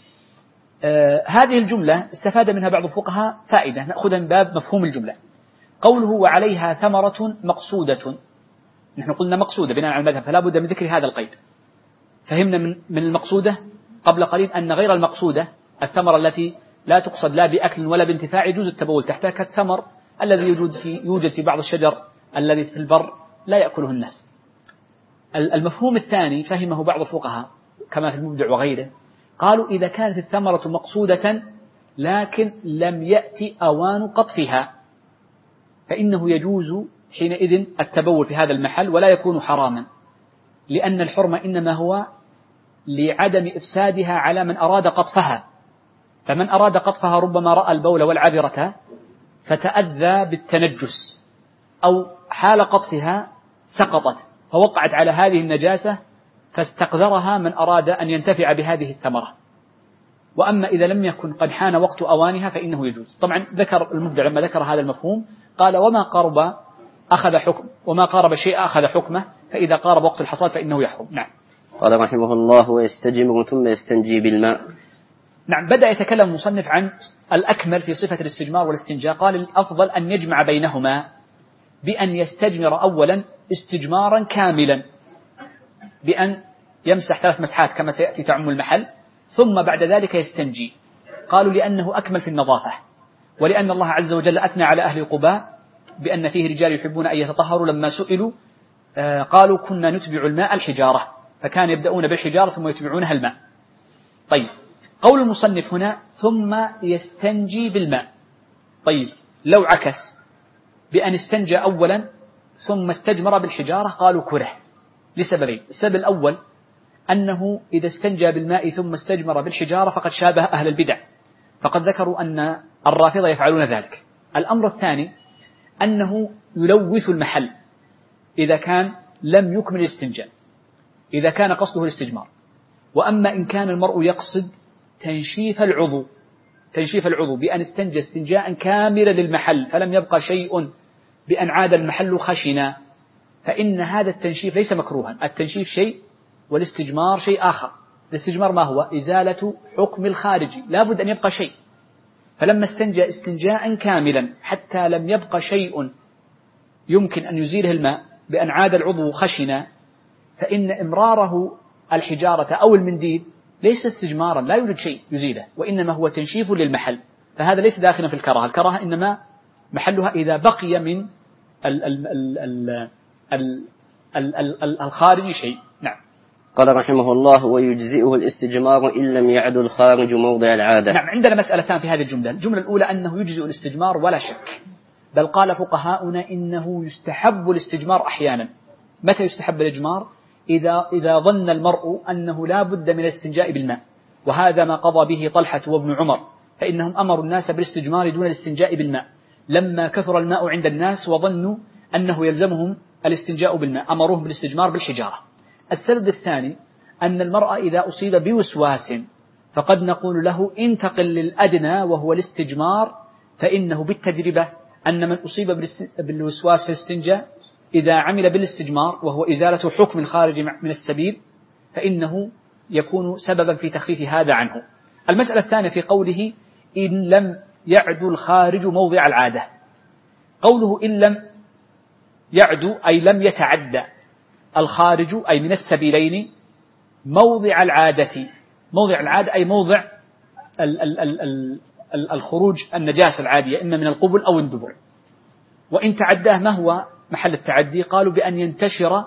هذه الجملة استفاد منها بعض الفقهاء فائدة نأخذها من باب مفهوم الجملة. قوله وعليها ثمرة مقصودة، نحن قلنا مقصودة بناء على المذهب، فلا بد من ذكر هذا القيد. فهمنا من المقصودة قبل قليل أن غير المقصودة الثمرة التي لا تقصد لا بأكل ولا بانتفاع يجوز التبول تحتها، كالثمر الذي يوجد في بعض الشجر الذي في البر لا يأكله الناس. المفهوم الثاني فهمه بعض الفقهاء كما في المبدع وغيره، قالوا إذا كانت الثمرة مقصودة لكن لم يأتي أوان قطفها فإنه يجوز حينئذ التبول في هذا المحل ولا يكون حراما، لأن الحرمة إنما هو لعدم إفسادها على من أراد قطفها. فمن أراد قطفها ربما رأى البول والعذرة فتأذى بالتنجس، أو حال قطفها سقطت فوقعت على هذه النجاسة فاستقذرها من أراد أن ينتفع بهذه الثمرة. وأما إذا لم يكن قد حان وقت أوانها فإنه يجوز. طبعا ذكر المبدع لما ذكر هذا المفهوم قال وما قارب أخذ حكم، وما قارب شيء أخذ حكمه، فإذا قارب وقت الحصاد فإنه يحرم. نعم. قال رحمه الله ويستجمر ثم يستنجي بالماء. نعم، بدأ يتكلم المصنف عن الأكمل في صفة الاستجمار والاستنجاء. قال الأفضل أن يجمع بينهما بأن يستجمر أولا استجمارا كاملا بأن يمسح 3 مسحات كما سيأتي تعم المحل، ثم بعد ذلك يستنجي. قالوا لأنه أكمل في النظافة، ولأن الله عز وجل أثنى على أهل قباء بأن فيه رجال يحبون أن يتطهروا، لما سئلوا قالوا كنا نتبع الماء الحجارة، فكان يبدأون بالحجارة ثم يتبعونها الماء. طيب، قول المصنف هنا ثم يستنجي بالماء. طيب، لو عكس بأن استنجى أولا ثم استجمر بالحجارة قالوا كره لسببين. السبب الأول أنه إذا استنجى بالماء ثم استجمر بالحجارة فقد شابه أهل البدع، فقد ذكروا أن الرافضة يفعلون ذلك. الأمر الثاني أنه يلوث المحل إذا كان لم يكمل الاستنجاء إذا كان قصده الاستجمار. وأما إن كان المرء يقصد تنشيف العضو بأن استنجى استنجاء كاملا للمحل فلم يبقى شيء بأن عاد المحل خشنا، فإن هذا التنشيف ليس مكروها. التنشيف شيء والاستجمار شيء آخر. الاستجمار ما هو؟ إزالة حكم الخارجي، لا بد أن يبقى شيء. فلما استنجى استنجاء كاملا حتى لم يبقى شيء يمكن أن يزيله الماء بأن عاد العضو خشنا، فإن إمراره الحجارة أو المنديل ليس استجمارا، لا يوجد شيء يزيله، وإنما هو تنشيف للمحل. فهذا ليس داخلا في الكراهة. الكراهة إنما محلها إذا بقي من الخارج شيء. نعم. قال رحمه الله: ويجزئه الاستجمار إن لم يعد الخارج موضع العادة. نعم، عندنا مسألتان في هذه الجملة. الجملة الأولى أنه يجزئ الاستجمار ولا شك، بل قال فقهاؤنا إنه يستحب الاستجمار أحيانا. متى يستحب الإجمار؟ إذا ظن المرء أنه لا بد من الاستنجاء بالماء، وهذا ما قضى به طلحة وابن عمر، فإنهم أمروا الناس بالاستجمار دون الاستنجاء بالماء لما كثر الماء عند الناس وظنوا أنه يلزمهم الاستنجاء بالماء، أمروهم بالاستجمار بالحجارة. السبب الثاني أن المرء إذا أصيب بوسواس فقد نقول له انتقل للأدنى وهو الاستجمار، فإنه بالتجربة أن من أصيب بالوسواس في الاستنجاء إذا عمل بالاستجمار وهو إزالة حكم الخارج من السبيل فإنه يكون سببا في تخفيف هذا عنه. المسألة الثانية في قوله إن لم يعد الخارج موضع العادة. قوله إن لم يعد أي لم يتعدى الخارج أي من السبيلين موضع العادة. موضع العادة أي موضع الخروج النجاسة العادية إما من القبل أو الدبر. وإن تعداه ما هو محل التعدي؟ قالوا بأن ينتشر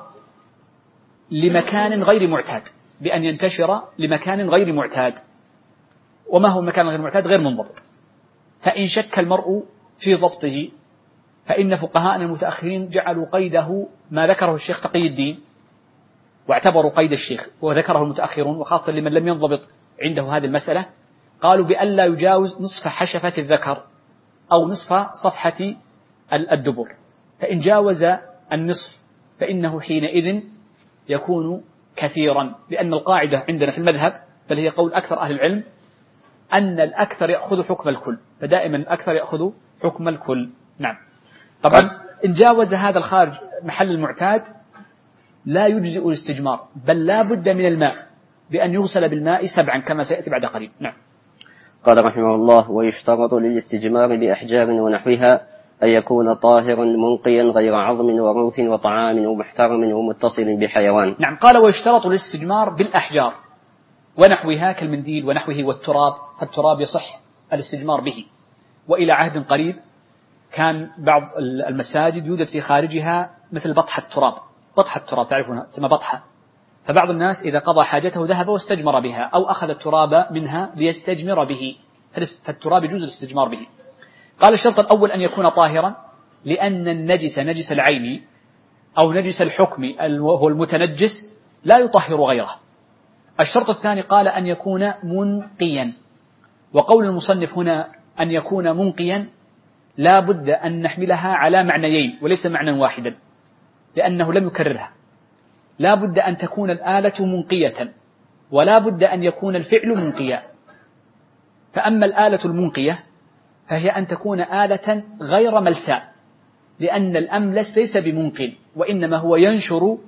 لمكان غير معتاد، بأن ينتشر لمكان غير معتاد. وما هو المكان غير معتاد؟ غير منضبط. فإن شك المرء في ضبطه فإن فقهاءنا المتأخرين جعلوا قيده ما ذكره الشيخ تقي الدين، واعتبروا قيد الشيخ وذكره المتأخرون وخاصة لمن لم ينضبط عنده هذه المسألة، قالوا بأن لا يجاوز نصف حشفة الذكر أو نصف صفحة الدبر. فإن جاوز النصف فإنه حينئذ يكون كثيرا، لأن القاعدة عندنا في المذهب بل هي قول أكثر أهل العلم أن الأكثر يأخذ حكم الكل، فدائما الأكثر يأخذ حكم الكل. نعم. طبعا إن جاوز هذا الخارج محل المعتاد لا يجزئ الاستجمار، بل لا بد من الماء بأن يغسل بالماء 7 كما سيأتي بعد قليل. نعم. قال رحمه الله: ويشترط للاستجمار بأحجار ونحوها أن يكون طاهرا منقيا غير عظم وروث وطعام ومحترم ومتصل بحيوان. نعم. قال ويشترط الاستجمار بالأحجار ونحوها كالمنديل ونحوه والتراب، فالتراب يصح الاستجمار به. وإلى عهد قريب كان بعض المساجد يوجد في خارجها مثل بطحة التراب تعرفونها تسمى بطحة، فبعض الناس إذا قضى حاجته ذهب واستجمر بها أو أخذ التراب منها ليستجمر به، فالتراب يجوز الاستجمار به. قال الشرط الأول أن يكون طاهرا، لأن النجس نجس العين أو نجس الحكم وهو المتنجس لا يطهر غيره. الشرط الثاني قال أن يكون منقيا، وقول المصنف هنا أن يكون منقيا لا بد أن نحملها على معنيين وليس معنى واحدا، لأنه لم يكررها. لا بد أن تكون الآلة منقية ولا بد أن يكون الفعل منقيا. فأما الآلة المنقية فهي أن تكون آلة غير ملساء، لأن الأملس ليس بمنقل وإنما هو ينشر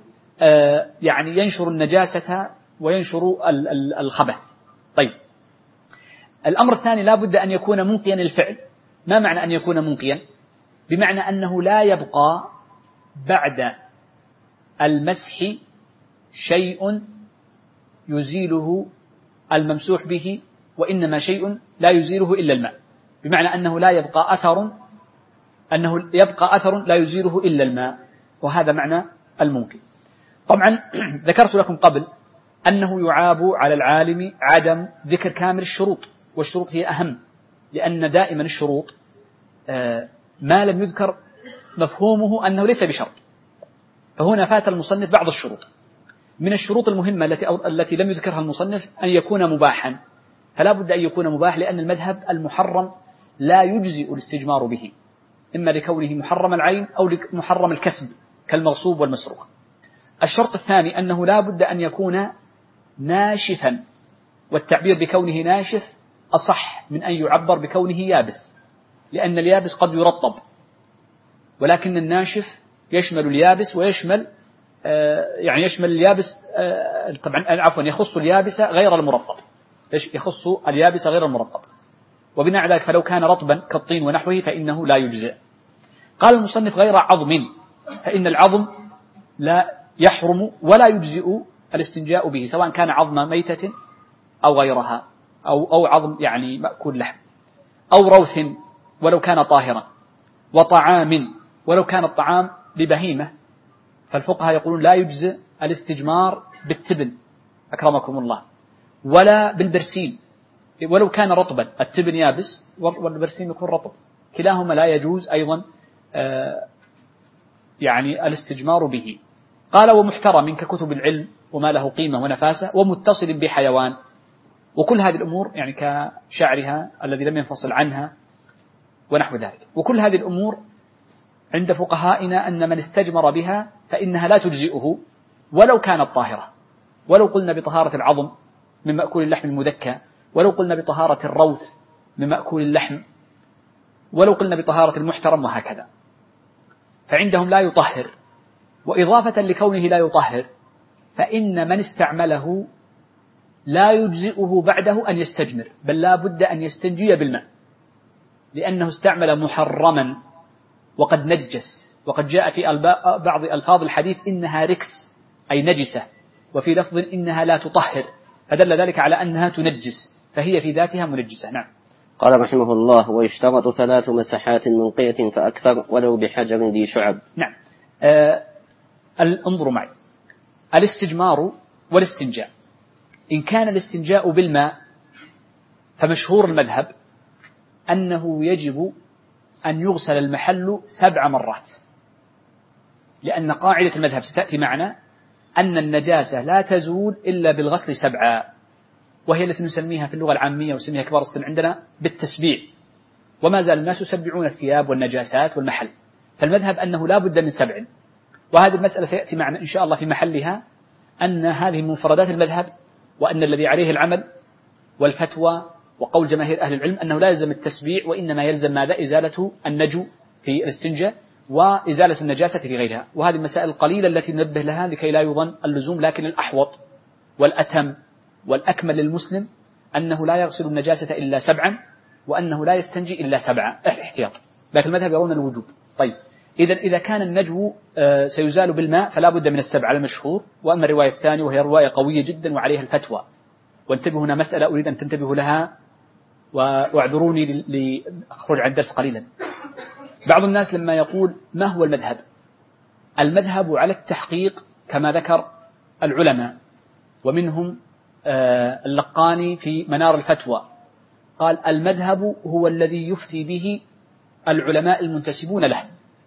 ينشر النجاسة وينشر الخبث. طيب، الأمر الثاني لا بد أن يكون منقيا الفعل. ما معنى أن يكون منقيا؟ بمعنى أنه لا يبقى بعد المسح شيء يزيله الممسوح به، وإنما شيء لا يزيله إلا الماء، بمعنى أنه يبقى أثر لا يزيله إلا الماء، وهذا معنى المنقي. طبعا ذكرت لكم قبل أنه يعاب على العالم عدم ذكر كامل الشروط، والشروط هي أهم، لأن دائما الشروط ما لم يذكر مفهومه أنه ليس بشرط، فهنا فات المصنف بعض الشروط. من الشروط المهمة التي لم يذكرها المصنف أن يكون مباحا، فلا بد أن يكون مباح، لأن المذهب المحرم لا يجزئ الاستجمار به، إما لكونه محرم العين أو محرم الكسب كالمغصوب والمسروق. الشرط الثاني أنه لا بد أن يكون ناشفا، والتعبير بكونه ناشف أصح من أن يعبر بكونه يابس، لأن اليابس قد يرطب، ولكن الناشف يشمل اليابس ويشمل يشمل اليابس طبعا عفوا يخص اليابس غير المرطب، يخص اليابس غير المرطب، وبناء على ذلك فلو كان رطبا كالطين ونحوه فإنه لا يجزئ. قال المصنف غير عظم، فإن العظم لا يحرم ولا يجزئ الاستنجاء به، سواء كان عظم ميتة أو غيرها، أو عظم يعني مأكول لحم، أو روث ولو كان طاهرا، وطعام ولو كان الطعام ببهيمة، فالفقهاء يقولون لا يجزئ الاستجمار بالتبن أكرمكم الله، ولا بالبرسيم ولو كان رطبا، التبن يابس والبرسيم يكون رطب، كلاهما لا يجوز أيضا يعني الاستجمار به. قال ومحترم ككتب العلم وما له قيمة ونفاسة، ومتصل بحيوان، وكل هذه الأمور يعني كشعرها الذي لم ينفصل عنها ونحو ذلك. وكل هذه الأمور عند فقهائنا أن من استجمر بها فإنها لا تجزئه ولو كانت طاهرة، ولو قلنا بطهارة العظم من مأكول اللحم المذكى، ولو قلنا بطهارة الروث من مأكول اللحم، ولو قلنا بطهارة المحترم، وهكذا. فعندهم لا يطهر، وإضافة لكونه لا يطهر فإن من استعمله لا يجزئه بعده أن يستجمر، بل لا بد أن يستنجي بالماء، لأنه استعمل محرما وقد نجس، وقد جاء في بعض ألفاظ الحديث إنها ركس أي نجسة، وفي لفظ إنها لا تطهر، فدل ذلك على أنها تنجس، فهي في ذاتها منجسة. نعم. قال رحمه الله ويشترط 3 مسحات منقية فأكثر ولو بحجر ذي شعب. نعم. انظروا معي، الاستجمار والاستنجاء، إن كان الاستنجاء بالماء فمشهور المذهب أنه يجب أن يغسل المحل 7 مرات، لأن قاعدة المذهب ستأتي معنا أن النجاسة لا تزول إلا بالغسل 7، وهي التي نسميها في اللغة العامية وسميها كبار السن عندنا بالتسبيع، وما زال الناس يسبعون الثياب والنجاسات والمحل، فالمذهب أنه لا بد من 7. وهذه المسألة سيأتي معنا إن شاء الله في محلها، أن هذه من مفردات المذهب، وأن الذي عليه العمل والفتوى وقول جماهير أهل العلم أنه لا يلزم التسبيع، وإنما يلزم ماذا؟ إزالة النجو في الاستنجاء وإزالة النجاسة في غيرها. وهذه المسائل القليلة التي ننبه لها لكي لا يظن اللزوم، لكن الأحوط والأتم والأكمل للمسلم أنه لا يغسل النجاسة إلا 7، وأنه لا يستنجي إلا 7 احتياط، لكن المذهب يرون الوجوب. طيب إذا كان النجو سيزال بالماء فلا بد من 7 على المشهور. وأما الرواية الثانية وهي رواية قوية جدا وعليها الفتوى، وانتبهوا هنا مسألة أريد أن تنتبهوا لها، واعذروني لأخرج عن الدرس قليلا. بعض الناس لما يقول ما هو المذهب؟ المذهب على التحقيق كما ذكر العلماء، ومنهم اللقاني في منار الفتوى قال المذهب هو الذي يفتي به العلماء المنتسبون له،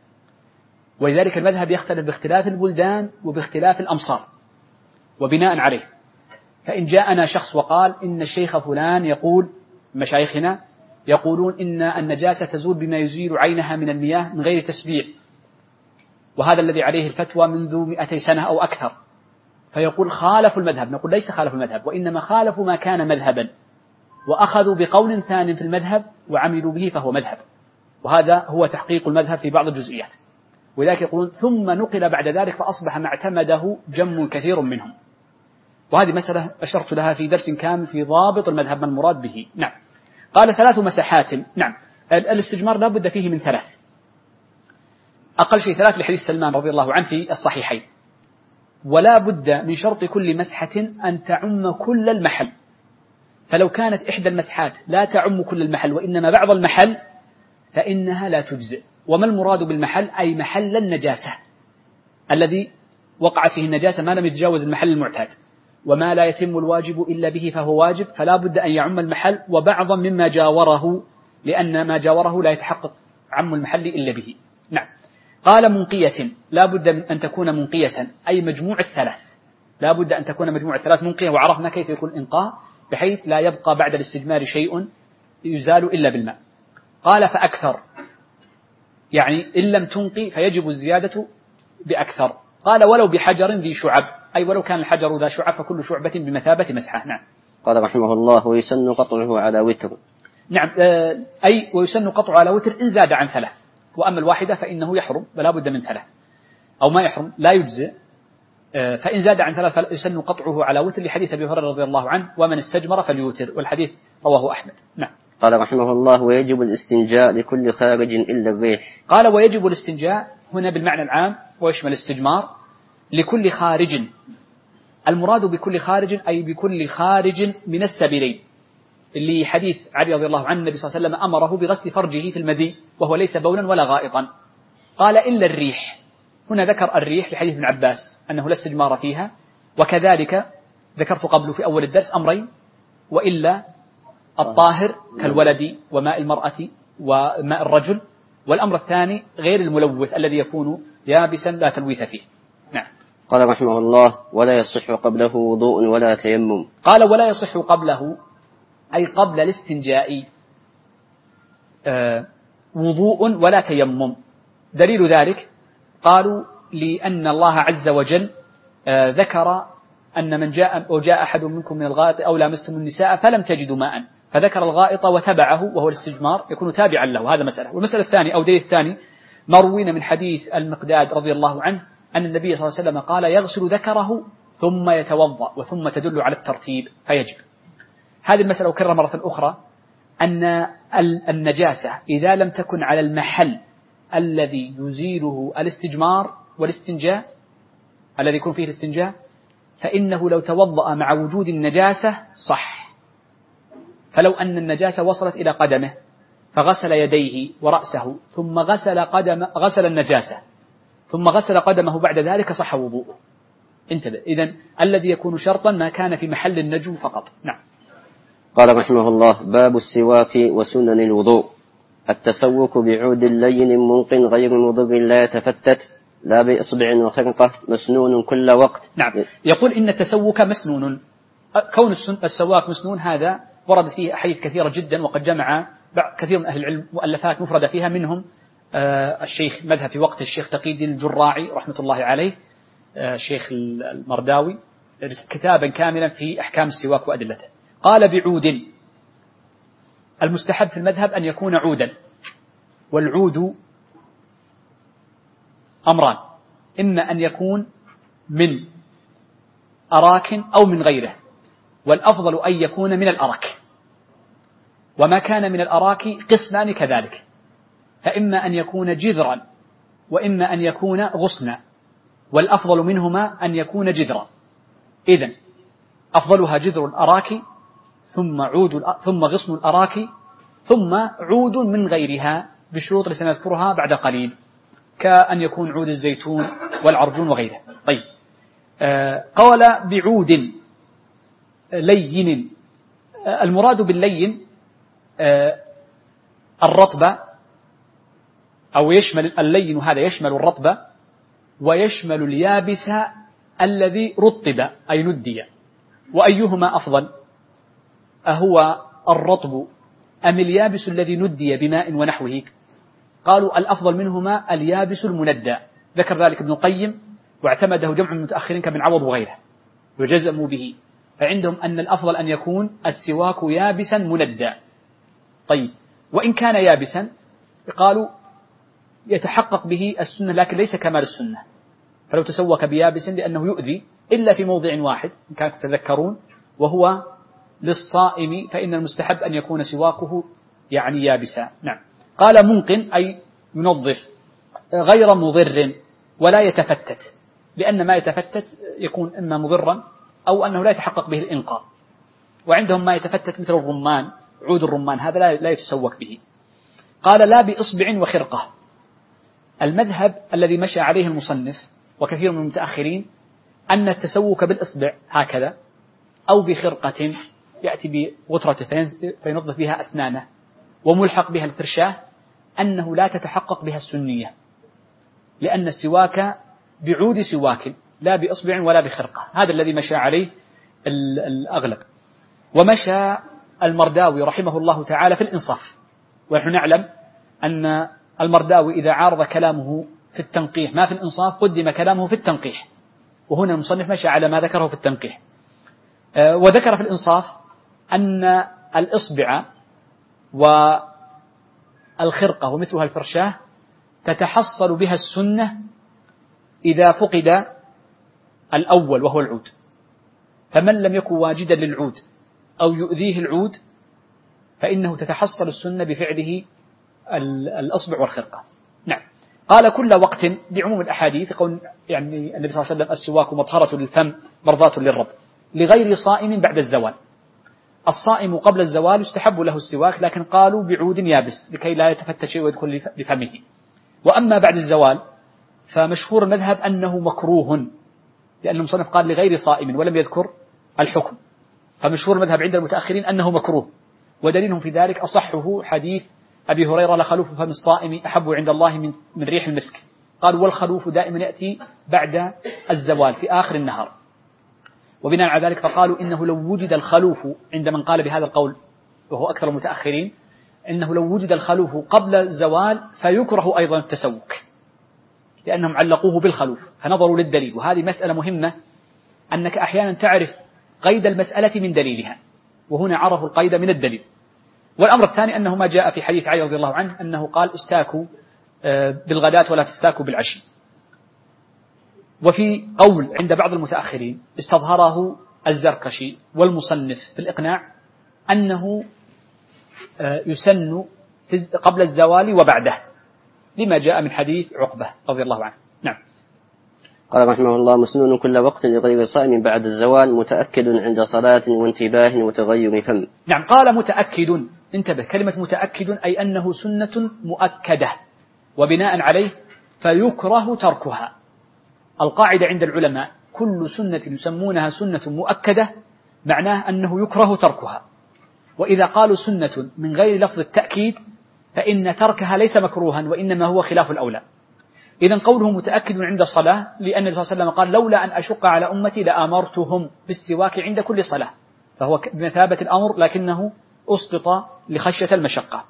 ولذلك المذهب يختلف باختلاف البلدان وباختلاف الأمصار، وبناء عليه فإن جاءنا شخص وقال إن الشيخ فلان يقول، مشايخنا يقولون إن النجاسة تزول بما يزيل عينها من المياه من غير تسبيع، وهذا الذي عليه الفتوى منذ 200 سنة أو أكثر، فيقول خالفوا المذهب. نقول ليس خالفوا المذهب، وإنما خالفوا ما كان مذهبا، وأخذوا بقول ثاني في المذهب وعملوا به فهو مذهب، وهذا هو تحقيق المذهب في بعض الجزئيات. ولذلك يقولون ثم نقل بعد ذلك فأصبح ما اعتمده جم كثير منهم. وهذه مسألة أشرت لها في درس كامل في ضابط المذهب ما المراد به. نعم. قال 3 مسحات. نعم. الاستجمار لا بد فيه من 3، أقل شيء 3 لحديث سلمان رضي الله عنه في الصحيحين. ولا بد من شرط كل مسحة أن تعم كل المحل، فلو كانت إحدى المسحات لا تعم كل المحل وإنما بعض المحل فإنها لا تجزئ. وما المراد بالمحل؟ أي محل النجاسة الذي وقعت فيه النجاسة ما لم يتجاوز المحل المعتاد، وما لا يتم الواجب إلا به فهو واجب، فلا بد أن يعم المحل وبعضا مما جاوره، لأن ما جاوره لا يتحقق عم المحل إلا به. نعم. قال منقية، لا بد من أن تكون منقية أي مجموع 3، لا بد أن تكون مجموع 3 منقية، وعرفنا كيف يكون إنقاء بحيث لا يبقى بعد الاستجمار شيء يزال إلا بالماء. قال فأكثر، يعني إن لم تنقي فيجب الزيادة بأكثر، قال ولو بحجر ذي شعب، أي ولو كان الحجر ذا شعب فكل شعبة بمثابة مسحة. نعم. قال رحمه الله ويسن قطعه على وتر. نعم، أي ويسن قطعه على وتر إن زاد عن 3، وأما الواحدة فإنه يحرم ولا بد من 3، أو ما يحرم لا يجزئ، فإن زاد عن 3 يسن قطعه على وتر، لحديث أبي هريرة رضي الله عنه ومن استجمر فليوتر، والحديث رواه أحمد. نعم. قال رحمه الله ويجب الاستنجاء لكل خارج إلا الريح. قال ويجب الاستنجاء هنا بالمعنى العام ويشمل الاستجمار لكل خارج. المراد بكل خارج أي بكل خارج من السبيلين، اللي حديث علي رضي الله عنه النبي صلى الله عليه وسلم أمره بغسل فرجه في المذي وهو ليس بولا ولا غائطا. قال إلا الريح، هنا ذكر الريح لحديث ابن عباس أنه لا استجمار فيها، وكذلك ذكرت قبل في أول الدرس أمرين: وإلا الطاهر كالولد وماء المرأة وماء الرجل، والأمر الثاني غير الملوث الذي يكون يابسا لا تلويث فيه. نعم. قال رحمه الله ولا يصح قبله وضوء ولا تيمم. قال ولا يصح قبله أي قبل الاستنجاء وضوء ولا تيمم. دليل ذلك قالوا لأن الله عز وجل ذكر أن من جاء أحد منكم من الغائط أو لامستم النساء فلم تجدوا ماء، فذكر الغائط وتبعه وهو الاستجمار يكون تابعا له. هذا مسألة. والمسألة الثانية أو دليل الثاني ما روينا من حديث المقداد رضي الله عنه أن النبي صلى الله عليه وسلم قال يغسل ذكره ثم يتوضأ، وثم تدل على الترتيب فيجب. هذه المسألة أكرر مرة أخرى أن النجاسة إذا لم تكن على المحل الذي يزيله الاستجمار والاستنجاء الذي يكون فيه الاستنجاء، فإنه لو توضأ مع وجود النجاسة صح. فلو أن النجاسة وصلت إلى قدمه فغسل يديه ورأسه ثم غسل النجاسة ثم غسل قدمه بعد ذلك صح وضوءه. انتبه، إذن الذي يكون شرطا ما كان في محل النجو فقط. نعم. قال رحمه الله باب السواك وسنن الوضوء. التسوك بعود لين منق غير مضر لا يتفتت لا بإصبع وخرقة مسنون كل وقت. نعم. يقول إن التسوك مسنون. كون السواك مسنون هذا ورد فيه أحاديث كثيرة جدا، وقد جمع كثير من أهل العلم مؤلفات مفردة فيها، منهم الشيخ مذهب في وقت الشيخ تقي الدين الجراعي رحمة الله عليه، الشيخ المرداوي، كتابا كاملا في أحكام السواك وأدلته. قال بعود. المستحب في المذهب أن يكون عودا، والعود أمران: إما أن يكون من أراك أو من غيره، والأفضل أن يكون من الأراك، وما كان من الأراك قسمان كذلك، فإما أن يكون جذرا وإما أن يكون غصنا، والأفضل منهما أن يكون جذرا. إذن أفضلها جذر الأراك ثم غصن الأراك ثم عود من غيرها بشروط اللي سنذكرها بعد قليل، كأن يكون عود الزيتون والعرجون وغيره. طيب، قال بعود لين. المراد باللين الرطبة، أو يشمل اللين هذا يشمل الرطبة ويشمل اليابس الذي رطب أي ندي. وأيهما أفضل؟ أهو الرطب أم اليابس الذي ندي بماء ونحوه؟ قالوا الأفضل منهما اليابس المندى. ذكر ذلك ابن القيم واعتمده جمع من المتأخرين كابن عوض وغيره وجزموا به، فعندهم أن الأفضل أن يكون السواك يابسا مندى. طيب، وإن كان يابسا قالوا يتحقق به السنة لكن ليس كمال السنة، فلو تسوك بيابس لأنه يؤذي إلا في موضع واحد إن كانوا تتذكرون، وهو للصائم، فإن المستحب أن يكون سواكه يعني يابسا. نعم. قال منقن أي ينظف غير مضر ولا يتفتت، لأن ما يتفتت يكون إما مضرا أو أنه لا يتحقق به الإنقاء. وعندهم ما يتفتت مثل الرمان، عود الرمان هذا لا يتسوك به. قال لا بإصبع وخرقة. المذهب الذي مشى عليه المصنف وكثير من المتأخرين أن التسوك بالإصبع هكذا أو بخرقة يأتي بغترة فينظف بها أسنانه وملحق بها الفرشاة، أنه لا تتحقق بها السنية، لأن السواك بعود سواك لا بإصبع ولا بخرقة. هذا الذي مشى عليه الأغلب. ومشى المرداوي رحمه الله تعالى في الإنصاف، ونحن نعلم أن المرداوي إذا عارض كلامه في التنقيح، ما في الإنصاف قدم كلامه في التنقيح، وهنا المصنف مشى على ما ذكره في التنقيح. وذكر في الإنصاف أن الإصبع والخرقة ومثلها الفرشاة تتحصل بها السنة إذا فقد الأول وهو العود، فمن لم يكن واجدا للعود أو يؤذيه العود فإنه تتحصل السنة بفعله الأصبع والخرقة. نعم. قال كل وقت بعموم الأحاديث، قول يعني النبي صلى الله عليه وسلم السواك مطهرة للفم مرضاة للرب، لغير صائم بعد الزوال. الصائم قبل الزوال يستحب له السواك، لكن قالوا بعود يابس لكي لا يتفتت شيء ويدخل لفمه. وأما بعد الزوال فمشهور المذهب أنه مكروه، لأن المصنف قال لغير صائم ولم يذكر الحكم، فمشهور المذهب عند المتأخرين أنه مكروه، ودليلهم في ذلك أصحه حديث أبي هريرة لخلوف فم الصائم أحب عند الله من ريح المسك. قال والخلوف دائما يأتي بعد الزوال في آخر النهار، وبناء على ذلك فقالوا إنه لو وجد الخلوف عند من قال بهذا القول وهو أكثر المتأخرين، إنه لو وجد الخلوف قبل الزوال فيكره أيضا التسوك، لأنهم علقوه بالخلوف فنظروا للدليل. وهذه مسألة مهمة، أنك أحيانا تعرف قيد المسألة من دليلها، وهنا عرفوا القيد من الدليل. والأمر الثاني أنه ما جاء في حديث علي رضي الله عنه أنه قال استاكوا بالغداة ولا تستاكوا بالعشي. وفي قول عند بعض المتأخرين استظهره الزركشي والمصنف في الإقناع أنه يسن قبل الزوال وبعده، لما جاء من حديث عقبة رضي الله عنه. نعم. قال رحمه الله مسنون كل وقت لغير صائم بعد الزوال متأكد عند صلاة وانتباه وتغير فم. نعم. قال متأكد، انتبه، كلمة متأكد أي أنه سنة مؤكدة، وبناء عليه فيكره تركها. القاعدة عند العلماء كل سنة يسمونها سنة مؤكدة معناه أنه يكره تركها، وإذا قالوا سنة من غير لفظ التأكيد فإن تركها ليس مكروها وإنما هو خلاف الأولى. إذن قوله متأكد عند الصلاة لأن النبي صلى الله عليه وسلم قال لولا أن أشق على أمتي لأمرتهم بالسواك عند كل صلاة، فهو بمثابة الأمر لكنه أسقط لخشية المشقة.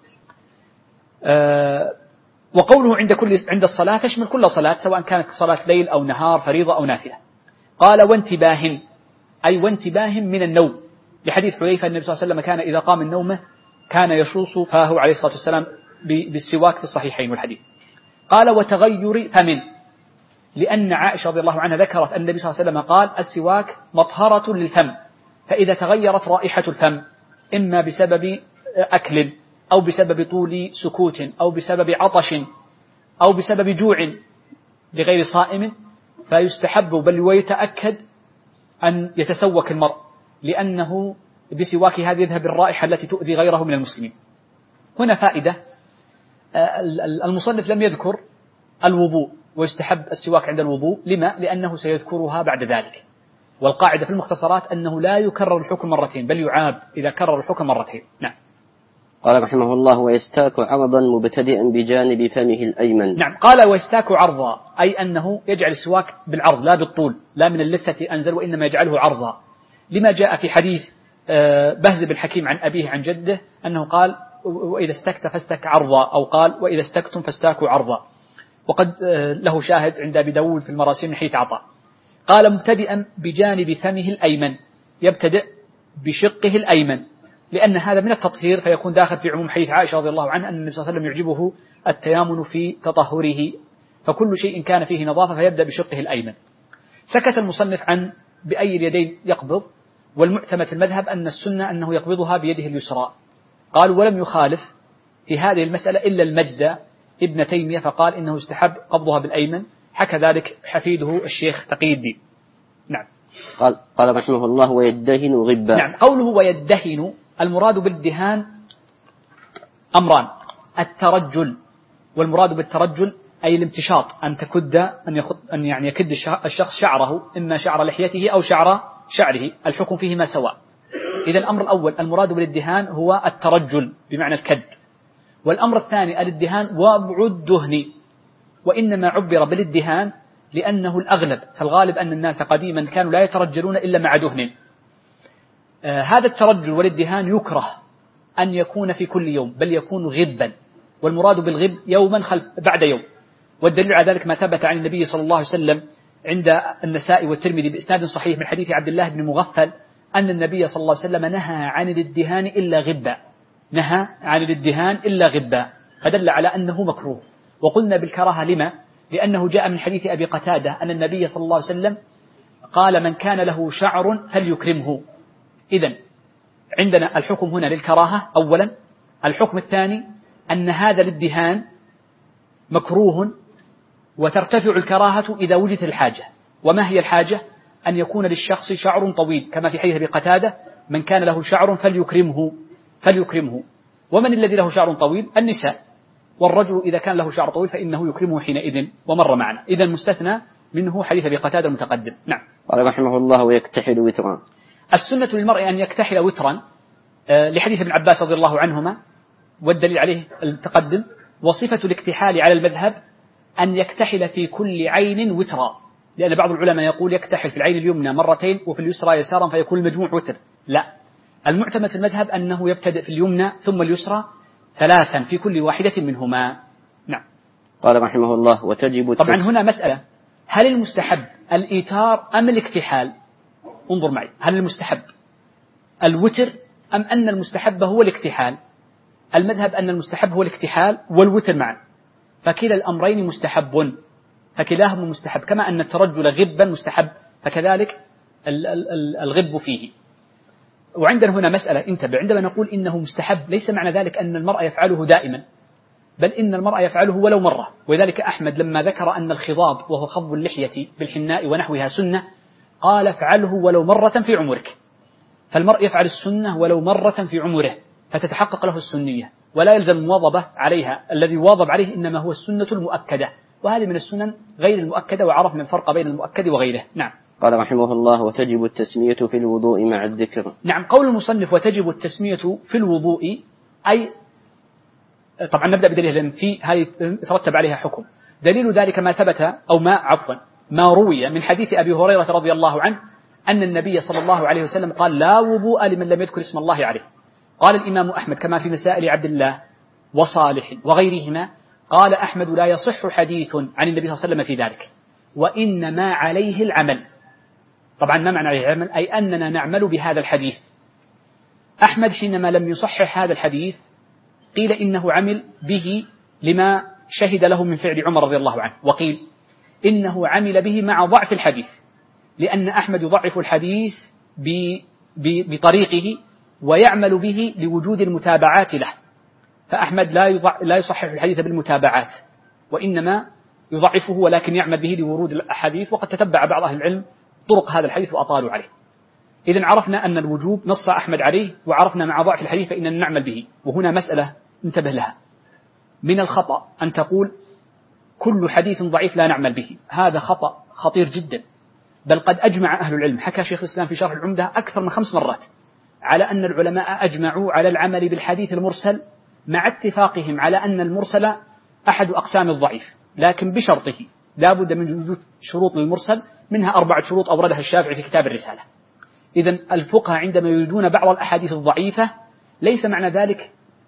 وقوله عند الصلاة تشمل كل صلاة سواء كانت صلاة ليل أو نهار، فريضة أو نافلة. قال وانتباه، أي وانتباه من النوم، لحديث حذيفة النبي صلى الله عليه وسلم كان إذا قام من نومه كان يشوص فاه عليه الصلاة والسلام بالسواك في الصحيحين والحديث. قال وتغير فم، لأن عائشة رضي الله عنها ذكرت أن النبي صلى الله عليه وسلم قال السواك مطهرة للفم، فإذا تغيرت رائحة الفم إما بسبب أكل أو بسبب طول سكوت أو بسبب عطش أو بسبب جوع لغير صائم فيستحب بل ويتأكد أن يتسوك المرء، لأنه بسواك هذه يذهب الرائحة التي تؤذي غيره من المسلمين. هنا فائدة، المصنف لم يذكر الوضوء ويستحب السواك عند الوضوء، لما؟ لأنه سيذكرها بعد ذلك. والقاعدة في المختصرات أنه لا يكرر الحكم مرتين بل يعاب إذا كرر الحكم مرتين. نعم. قال رحمه الله ويستاك عرضا مبتدئا بجانب فمه الأيمن. نعم. قال ويستاك عرضا، أي أنه يجعل السواك بالعرض لا بالطول، لا من اللثة أنزل، وإنما يجعله عرضا، لما جاء في حديث بهز بن حكيم عن أبيه عن جده أنه قال وإذا استكت فاستك عرضا، أو قال وإذا استكتم فاستاكوا عرضا، وقد له شاهد عند أبي داود في المراسيل من حديث عطاء. قال مبتدئا بجانب فمه الأيمن، يبتدئ بشقه الأيمن، لأن هذا من التطهير فيكون داخل في عموم حديث عائشة رضي الله عنها أن النبي صلى الله عليه وسلم يعجبه التيامن في تطهره، فكل شيء كان فيه نظافة فيبدأ بشقه الأيمن. سكت المصنف عن بأي اليدين يقبض، والمعتمد في المذهب أن السنة أنه يقبضها بيده اليسرى. قال ولم يخالف في هذه المسألة إلا المجد ابن تيمية، فقال إنه يستحب قبضها بالأيمن، حكى ذلك حفيده الشيخ تقي الدين. نعم. قال رحمه الله ويدهن غبا. نعم. قوله ويدهن المراد بالدهان أمران: الترجل، والمراد بالترجل أي الامتشاط، أن تكد أن يعني يكد الشخص شعره، إما شعر لحيته أو شعر شعره، الحكم فيهما سواء. إذا الأمر الأول المراد بالدهان هو الترجل بمعنى الكد، والأمر الثاني الادهان وضع الدهن، وإنما عبر بالادهان لأنه الأغلب، فالغالب أن الناس قديما كانوا لا يترجلون إلا مع دهن. هذا الترجل والادهان يكره أن يكون في كل يوم، بل يكون غبا، والمراد بالغب يوما بعد يوم، والدليل على ذلك ما ثبت عن النبي صلى الله عليه وسلم عند النسائي والترمذي بإسناد صحيح من حديث عبد الله بن مغفل أن النبي صلى الله عليه وسلم نهى عن الادهان إلا غبا، نهى عن الادهان إلا غبا، فدل على أنه مكروه. وقلنا بالكراهة لما؟ لأنه جاء من حديث أبي قتادة أن النبي صلى الله عليه وسلم قال من كان له شعر فليكرمه. إذن عندنا الحكم هنا للكراهة أولا. الحكم الثاني أن هذا الادهان مكروه وترتفع الكراهة إذا وجدت الحاجة. وما هي الحاجة؟ أن يكون للشخص شعر طويل كما في حديث أبي قتادة من كان له شعر فليكرمه. ومن الذي له شعر طويل؟ النساء. والرجل إذا كان له شعر طويل فإنه يكرمه حينئذ، ومر معنا. إذا مستثنى منه حديث أبي قتادة المتقدم. نعم. قال رحمه الله ويكتحل وترا. السنة للمرء أن يكتحل وترا لحديث ابن عباس رضي الله عنهما، والدليل عليه المتقدم. وصفة الاكتحال على المذهب أن يكتحل في كل عين وترا، لأن بعض العلماء يقول يكتحل في العين اليمنى مرتين وفي اليسرى يسارا فيكون المجموع وتر. لا، المعتمد في المذهب أنه يبتدئ في اليمنى ثم اليسرى 3 في كل واحدة منهما. نعم. قال رحمه الله وتجب طبعا هنا مسألة، هل المستحب الإيتار أم الاكتحال؟ انظر معي، هل المستحب الوتر أم أن المستحب هو الاكتحال؟ المذهب أن المستحب هو الاكتحال والوتر معا، فكلا الأمرين مستحب، فكلاهما مستحب، كما أن الترجل غبا مستحب فكذلك الغب فيه. وعندنا هنا مسألة انتبه، عندما نقول إنه مستحب ليس معنى ذلك أن المرء يفعله دائما، بل إن المرء يفعله ولو مرة. ولذلك أحمد لما ذكر أن الخضاب وهو خضب اللحية بالحناء ونحوها سنة قال افعله ولو مرة في عمرك. فالمرء يفعل السنة ولو مرة في عمره فتتحقق له السنية ولا يلزم المواظبة عليها، الذي واظب عليه إنما هو السنة المؤكدة، وهذه من السنن غير المؤكدة، وعرف من الفرق بين المؤكد وغيره. نعم. قال رحمه الله وتجب التسمية في الوضوء مع الذكر. نعم، قول المصنف وتجب التسمية في الوضوء، أي طبعا نبدأ بدليل لأن في هذه يترتب عليها حكم. دليل ذلك ما ثبت أو ما روي من حديث أبي هريرة رضي الله عنه أن النبي صلى الله عليه وسلم قال لا وضوء لمن لم يذكر اسم الله عليه. قال الإمام أحمد كما في مسائل عبد الله وصالح وغيرهما، قال أحمد لا يصح حديث عن النبي صلى الله عليه وسلم في ذلك، وإنما عليه العمل. طبعا ما معنى عليه العمل؟ أي أننا نعمل بهذا الحديث. أحمد حينما لم يصحح هذا الحديث قيل إنه عمل به لما شهد له من فعل عمر رضي الله عنه، وقيل إنه عمل به مع ضعف الحديث، لأن أحمد يضعف الحديث بطريقه ويعمل به لوجود المتابعات له، فأحمد لا يصحح الحديث بالمتابعات وإنما يضعفه، ولكن يعمل به لورود الأحاديث. وقد تتبع بعض أهل العلم طرق هذا الحديث وأطالوا عليه. إذن عرفنا أن الوجوب نص أحمد عليه، وعرفنا مع ضعف الحديث فإننا نعمل به. وهنا مسألة انتبه لها، من الخطأ أن تقول كل حديث ضعيف لا نعمل به، هذا خطأ خطير جدا. بل قد أجمع أهل العلم، حكى شيخ الإسلام في شرح العمدة أكثر من 5 مرات على أن العلماء أجمعوا على العمل بالحديث المرسل، مع اتفاقهم على أن المرسل أحد أقسام الضعيف، لكن بشرطه لا بد من وجود شروط للمرسل، منها 4 شروط أوردها الشافعي في كتاب الرسالة. إذن الفقهاء عندما يريدون بعض الأحاديث الضعيفة ليس معنى ذلك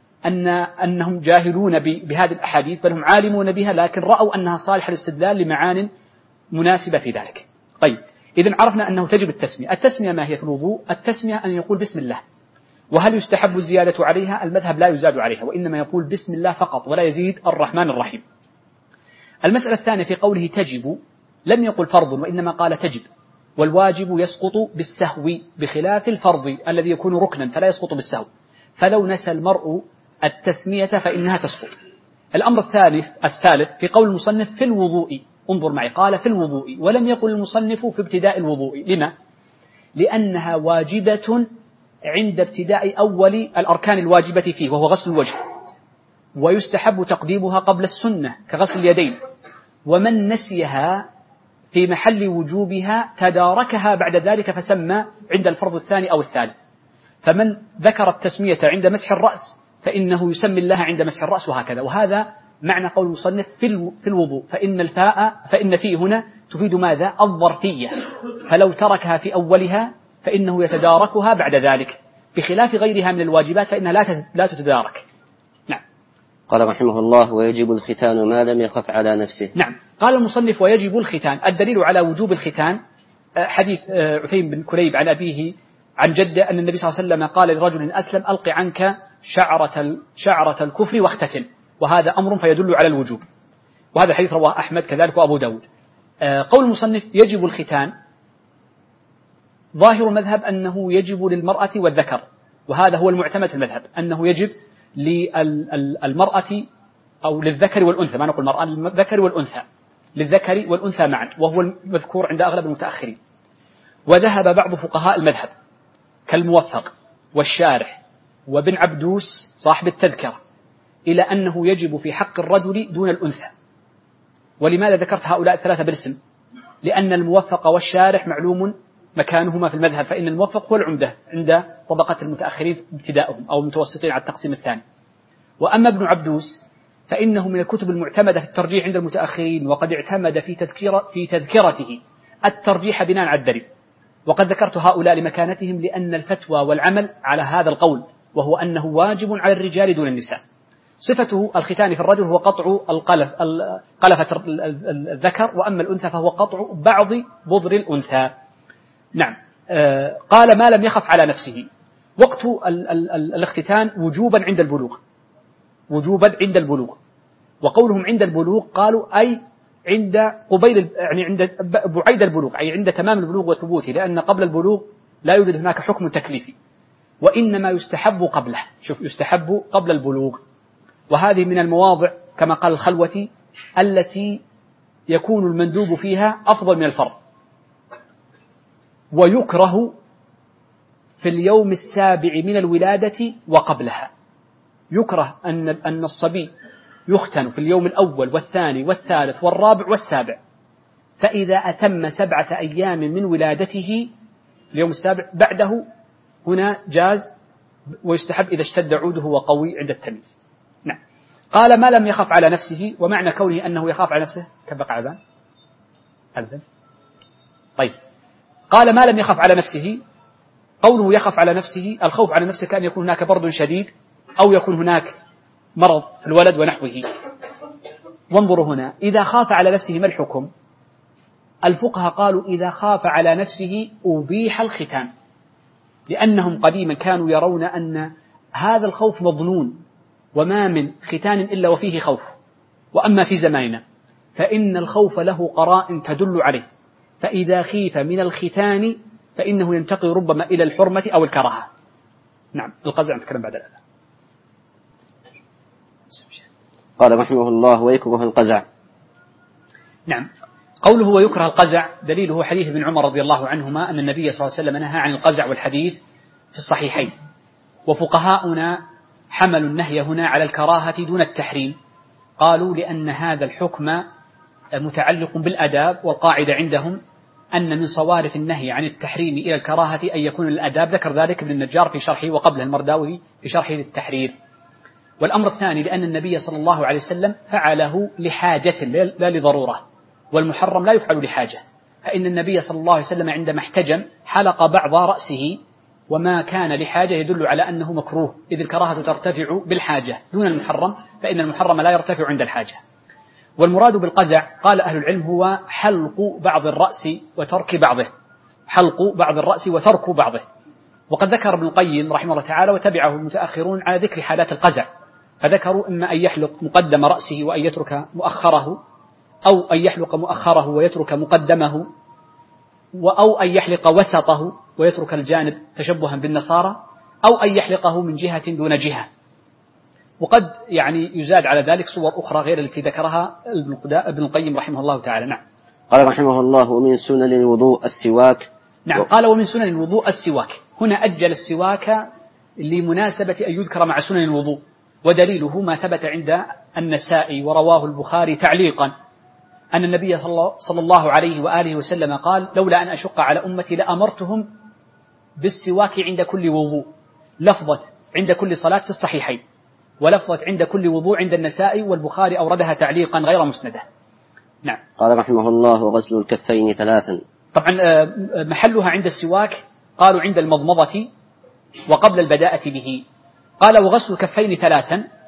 أنهم جاهلون بهذه الأحاديث، بل هم عالمون بها، لكن رأوا أنها صالحة للاستدلال لمعان مناسبة في ذلك. طيب، إذن عرفنا أنه تجب التسمية. التسمية ما هي في الوضوء؟ التسمية أن يقول بسم الله. وهل يستحب الزيادة عليها؟ المذهب لا يزاد عليها، وإنما يقول بسم الله فقط ولا يزيد الرحمن الرحيم. المسألة الثانية في قوله تجب، لم يقل فرض وإنما قال تجب، والواجب يسقط بالسهو بخلاف الفرض الذي يكون ركنا فلا يسقط بالسهو، فلو نسى المرء التسمية فإنها تسقط. الأمر الثالث في قول المصنف في الوضوء، انظر معي، قال في الوضوء ولم يقل المصنف في ابتداء الوضوء. لما؟ لأنها واجبة عند ابتداء أول الأركان الواجبة فيه وهو غسل الوجه، ويستحب تقديمها قبل السنة كغسل اليدين، ومن نسيها في محل وجوبها تداركها بعد ذلك فسمى عند الفرض الثاني أو الثالث. فمن ذكر التسمية عند مسح الرأس فإنه يسمي الله عند مسح الرأس، وهكذا. وهذا معنى قول المصنف في الوضوء، فإن فيه هنا تفيد ماذا؟ الظرفية، فلو تركها في أولها فإنه يتداركها بعد ذلك، بخلاف غيرها من الواجبات فإنها لا تتدارك. نعم. قال رحمه الله: ويجب الختان ما لم يخف على نفسه. نعم، قال المصنف: ويجب الختان. الدليل على وجوب الختان حديث عثيم بن كليب عن أبيه عن جده أن النبي صلى الله عليه وسلم قال لرجل أسلم: ألق عنك شعرة الكفر واختتن، وهذا أمر فيدل على الوجوب. وهذا الحديث رواه أحمد كذلك وأبو داود. قول المصنف يجب الختان، ظاهر المذهب أنه يجب للمرأة والذكر، وهذا هو المعتمد في المذهب، أنه يجب للمرأة أو للذكر والأنثى، ما نقول المرأة، للذكر والأنثى، للذكر والأنثى معا، وهو المذكور عند أغلب المتأخرين. وذهب بعض فقهاء المذهب كالموفق والشارح وابن عبدوس صاحب التذكرة إلى أنه يجب في حق الرجل دون الأنثى. ولماذا ذكرت هؤلاء الثلاثة بالاسم؟ لأن الموفق والشارح معلوم مكانهما في المذهب، فإن الموفق هو العمدة عند طبقة المتأخرين ابتداءهم أو المتوسطين على التقسيم الثاني. وأما ابن عبدوس فإنه من الكتب المعتمدة في الترجيح عند المتأخرين، وقد اعتمد في تذكرته الترجيح بناء على الدليل. وقد ذكرت هؤلاء لمكانتهم لأن الفتوى والعمل على هذا القول، وهو أنه واجب على الرجال دون النساء. صفته الختان في الرجل هو قطع قلفة الذكر، وأما الأنثى فهو قطع بعض بضر الأنثى. نعم. قال ما لم يخف على نفسه. وقت الاختتان وجوبا عند البلوغ، وجوبا عند البلوغ. وقولهم عند البلوغ قالوا أي عند قبيل، يعني عند بعيد البلوغ، أي عند تمام البلوغ وثبوته، لأن قبل البلوغ لا يوجد هناك حكم تكليفي، وإنما يستحب قبله. شوف، يستحب قبل البلوغ. وهذه من المواضع كما قال الخلوة التي يكون المندوب فيها أفضل من الفرض. ويكره في اليوم السابع من الولادة وقبلها. يكره أن الصبي يختن في اليوم الأول والثاني والثالث والرابع والسابع، فإذا أتم 7 أيام من ولادته اليوم السابع بعده هنا جاز، ويستحب إذا اشتد عوده وقوي عند التمييز. نعم. قال ما لم يخف على نفسه، ومعنى كونه أنه يخاف على نفسه كبق عذان أذن. طيب، قال ما لم يخف على نفسه، قوله يخف على نفسه، الخوف على نفسه كأن يكون هناك برد شديد أو يكون هناك مرض في الولد ونحوه. وانظروا هنا، إذا خاف على نفسه ما الحكم؟ الفقهاء قالوا إذا خاف على نفسه أبيح الختان، لأنهم قديما كانوا يرون أن هذا الخوف مظنون، وما من ختان إلا وفيه خوف. وأما في زماننا فإن الخوف له قرائن تدل عليه، فإذا خيف من الختان فإنه ينتقل ربما إلى الحرمة أو الكراهة. نعم. القزع نتكلم بعد الآن. قال رحمه الله: ويكره القزع. نعم. قوله ويكره القزع دليله حديث ابن عمر رضي الله عنهما أن النبي صلى الله عليه وسلم نهى عن القزع، والحديث في الصحيحين. وفقهاؤنا حملوا النهي هنا على الكراهة دون التحريم، قالوا لأن هذا الحكم متعلق بالأداب، والقاعدة عندهم أن من صوارف النهي عن التحريم إلى الكراهة أن يكون الأداب. ذكر ذلك ابن النجار في شرحه، وقبله المرداوي في شرحه للتحرير. والأمر الثاني لأن النبي صلى الله عليه وسلم فعله لحاجة لا لضرورة، والمحرم لا يفعل لحاجة، فإن النبي صلى الله عليه وسلم عندما احتجم حلق بعض رأسه، وما كان لحاجة يدل على أنه مكروه، إذ الكراهة ترتفع بالحاجة دون المحرم، فإن المحرم لا يرتفع عند الحاجة. والمراد بالقزع قال أهل العلم هو حلق بعض الرأس وترك بعضه، حلق بعض الرأس وترك بعضه. وقد ذكر ابن القيم رحمه الله تعالى وتبعه المتأخرون على ذكر حالات القزع، فذكروا إما أن يحلق مقدم رأسه وأن يترك مؤخره، أو أن يحلق مؤخره ويترك مقدمه، أو أن يحلق وسطه ويترك الجانب تشبها بالنصارى، أو أن يحلقه من جهة دون جهة. وقد يعني يزاد على ذلك صور أخرى غير التي ذكرها ابن القيم رحمه الله تعالى. نعم. قال رحمه الله: ومن سنن الوضوء السواك. نعم. قال ومن سنن الوضوء السواك. هنا أجل السواك لمناسبة أن يذكر مع سنن الوضوء، ودليله ما ثبت عند النسائي ورواه البخاري تعليقا أن النبي صلى الله عليه وآله وسلم قال: لولا أن أشق على أمتي لأمرتهم بالسواك عند كل وضوء. لفظة عند كل صلاة في الصحيحين، ولفظة عند كل وضوء عند النسائي، والبخاري أوردها تعليقا غير مسندة. نعم. قال رحمه الله: وغسل الكفين 3. طبعا محلها عند السواك قالوا عند المضمضة وقبل البداءة به. قال وغسل الكفين 3،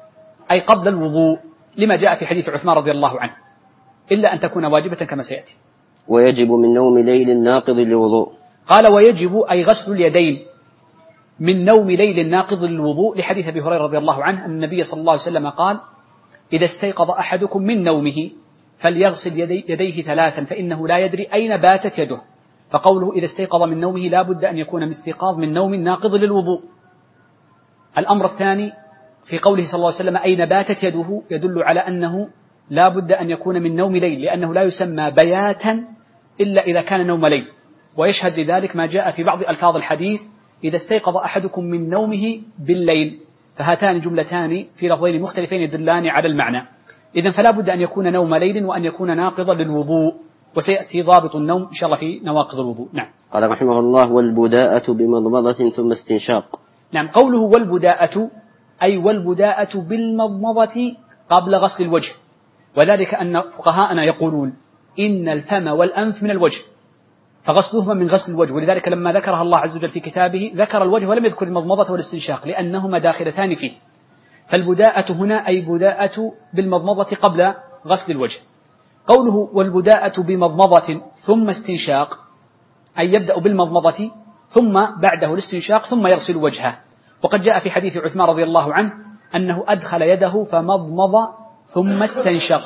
أي قبل الوضوء، لما جاء في حديث عثمان رضي الله عنه، إلا أن تكون واجبة كما سيأتي. ويجب من نوم ليل ناقض للوضوء. قال ويجب أي غسل اليدين من نوم ليل ناقض للوضوء، لحديث أبي هريرة رضي الله عنه أن النبي صلى الله عليه وسلم قال: إذا استيقظ أحدكم من نومه فليغسل يديه 3 فإنه لا يدري أين باتت يده. فقوله إذا استيقظ من نومه لا بد أن يكون من استيقاظ من نوم ناقض للوضوء. الأمر الثاني في قوله صلى الله عليه وسلم أين باتت يده، يدل على أنه لا بد أن يكون من نوم ليل، لأنه لا يسمى بياتا إلا إذا كان نوم ليل. ويشهد لذلك ما جاء في بعض ألفاظ الحديث: إذا استيقظ أحدكم من نومه بالليل. فهاتان جملتان في لفظين مختلفين يدلان على المعنى. إذن فلا بد أن يكون نوم ليل وأن يكون ناقضا للوضوء، وسيأتي ضابط النوم إن شاء الله في نواقض الوضوء. نعم. قال رحمه الله: والبداءة بمضمضة ثم استنشاق. نعم، قوله والبداءة أي والبداءة بالمضمضة قبل غسل الوجه، وذلك أن فقهاءنا يقولون إن الفم والأنف من الوجه، فغسلهما من غسل الوجه، ولذلك لما ذكرها الله عز وجل في كتابه ذكر الوجه ولم يذكر المضمضة والاستنشاق لأنهما داخلتان فيه. فالبداءة هنا أي بداءة بالمضمضة قبل غسل الوجه. قوله والبداءة بمضمضة ثم استنشاق أي يبدأ بالمضمضة ثم بعده الاستنشاق ثم يغسل وجهه. وقد جاء في حديث عثمان رضي الله عنه أنه أدخل يده فمضمض ثم استنشق،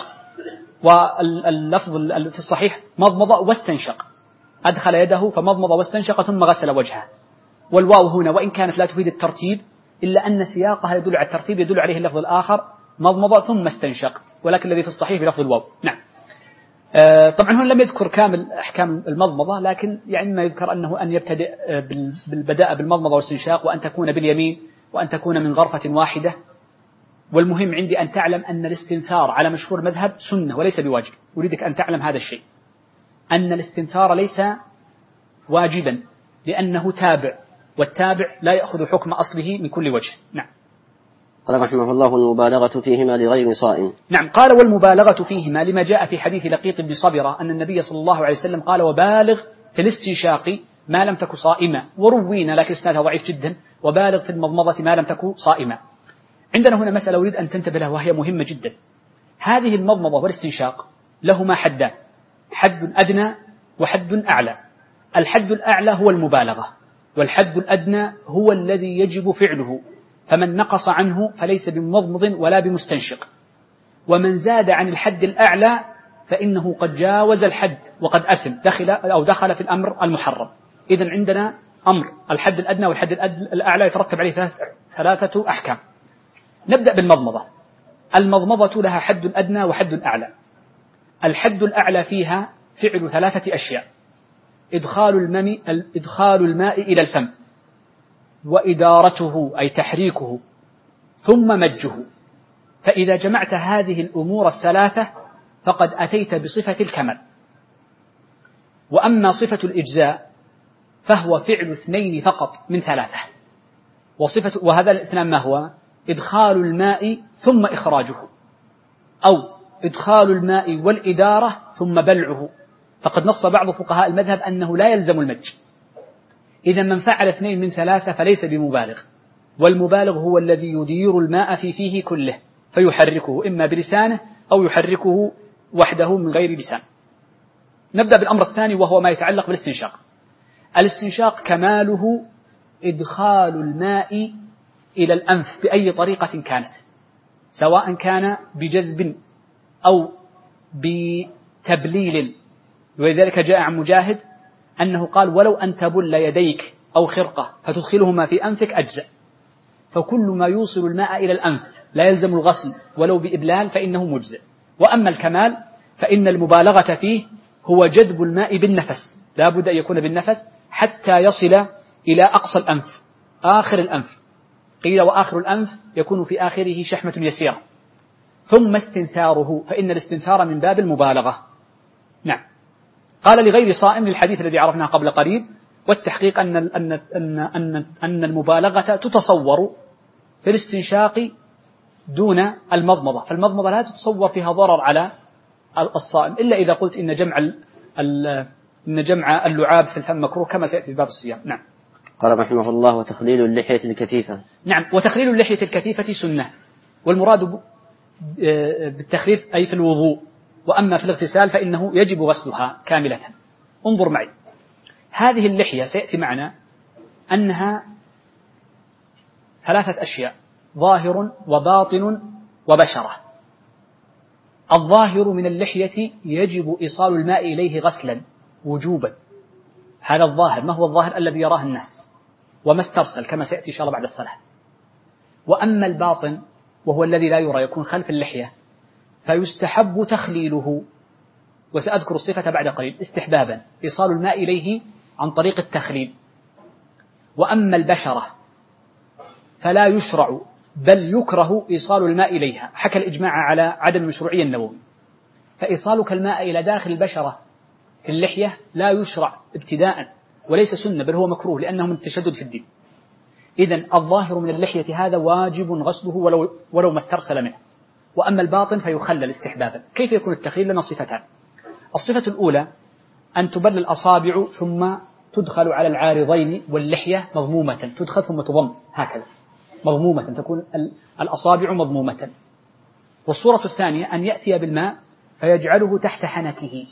واللفظ في الصحيح مضمض واستنشق، أدخل يده فمضمض واستنشق ثم غسل وجهه. والواو هنا وإن كانت لا تفيد الترتيب إلا أن سياقها يدل على الترتيب، يدل عليه اللفظ الآخر مضمض ثم استنشق، ولكن الذي في الصحيح بلفظ الواو. نعم. طبعا هنا لم يذكر كامل أحكام المضمضة، لكن يعني ما يذكر أنه أن يبتدئ بالبداء بالمضمضة والاستنشاق، وأن تكون باليمين، وأن تكون من غرفة واحدة. والمهم عندي أن تعلم أن الاستنثار على مشهور مذهب سنة وليس بواجب. أريدك أن تعلم هذا الشيء، أن الاستنثار ليس واجبا لأنه تابع، والتابع لا يأخذ حكم أصله من كل وجه. نعم. قال رحمه الله: المبالغة فيهما لغير صائم. نعم. قال والمبالغة فيهما لما جاء في حديث لقيط بن صبرة أن النبي صلى الله عليه وسلم قال: وبالغ في الاستنشاق ما لم تك صائما، وروينا لكن اسنادها ضعيف جدا: وبالغ في المضمضة ما لم تك صائما. عندنا هنا مسألة أريد أن تنتبه لها وهي مهمة جدا. هذه المضمضة والاستنشاق لهما حدان، حد أدنى وحد أعلى. الحد الأعلى هو المبالغة، والحد الأدنى هو الذي يجب فعله، فمن نقص عنه فليس بمضمض ولا بمستنشق. ومن زاد عن الحد الأعلى فإنه قد جاوز الحد وقد أثم، دخل في الأمر المحرم. إذن عندنا أمر الحد الأدنى والحد الأعلى يترتب عليه 3 أحكام. نبدأ بالمضمضة. المضمضة لها حد أدنى وحد أعلى. الحد الأعلى فيها فعل 3 أشياء: إدخال الماء إلى الفم، وإدارته أي تحريكه، ثم مجه. فإذا جمعت هذه الأمور 3 فقد أتيت بصفة الكمال. وأما صفة الإجزاء فهو فعل 2 فقط من 3. وهذا الاثنان ما هو؟ إدخال الماء ثم إخراجه، أو إدخال الماء والإدارة ثم بلعه. فقد نص بعض فقهاء المذهب أنه لا يلزم المج. إذا من فعل 2 من 3 فليس بمبالغ، والمبالغ هو الذي يدير الماء في فيه كله فيحركه إما بلسانه أو يحركه وحده من غير لسان. نبدأ بالأمر الثاني وهو ما يتعلق بالاستنشاق. الاستنشاق كماله إدخال الماء إلى الأنف بأي طريقة كانت، سواء كان بجذب أو بتبليل. ولذلك جاء عن مجاهد أنه قال: ولو أن تبل يديك أو خرقة فتدخلهما في أنفك أجزأ. فكل ما يوصل الماء إلى الأنف لا يلزم الغسل ولو بإبلال فإنه مجزئ. وأما الكمال فإن المبالغة فيه هو جذب الماء بالنفس، لا بد أن يكون بالنفس حتى يصل إلى أقصى الأنف، آخر الأنف. قيل وآخر الأنف يكون في آخره شحمة يسيرة. ثم استنثاره، فإن الاستنثار من باب المبالغة. نعم. قال لغير صائم للحديث الذي عرفناه قبل قليل. والتحقيق أن المبالغة تتصور في الاستنشاق دون المضمضة، فالمضمضة لا تتصور فيها ضرر على الصائم إلا إذا قلت إن جمع اللعاب في الفم مكروه كما سيأتي في باب الصيام. نعم. قال رحمه الله: وتخليل اللحية الكثيفة. نعم. وتخليل اللحية الكثيفة سنة، والمراد بالتخفيف أي في الوضوء، وأما في الاغتسال فإنه يجب غسلها كاملة. انظر معي، هذه اللحية سيأتي معنا أنها ثلاثة أشياء: ظاهر وباطن وبشرة. الظاهر من اللحية يجب إيصال الماء إليه غسلا وجوبا، هذا الظاهر. ما هو الظاهر؟ الذي يراه الناس وما استرسل كما سيأتي إن شاء الله بعد الصلاة. وأما الباطن وهو الذي لا يرى، يكون خلف اللحية، فيستحب تخليله، وسأذكر الصفة بعد قليل، استحبابا إيصال الماء إليه عن طريق التخليل. وأما البشرة فلا يشرع بل يكره إيصال الماء إليها، حكى الإجماع على عدم المشروعية النووي. فإيصالك الماء إلى داخل البشرة في اللحية لا يشرع ابتداء، وليس سنة بل هو مكروه لأنه من التشدد في الدين. إذن الظاهر من اللحية هذا واجب غسله ولو ما استرسل منه. وأما الباطن فيخلل استحبابا. كيف يكون التخليل؟ لنا صفتان: الصفة الأولى أن تبل الأصابع ثم تدخل على العارضين، واللحية مضمومة، تدخل ثم تضم هكذا مضمومة، تكون الأصابع مضمومة. والصورة الثانية أن يأتي بالماء فيجعله تحت حنكه،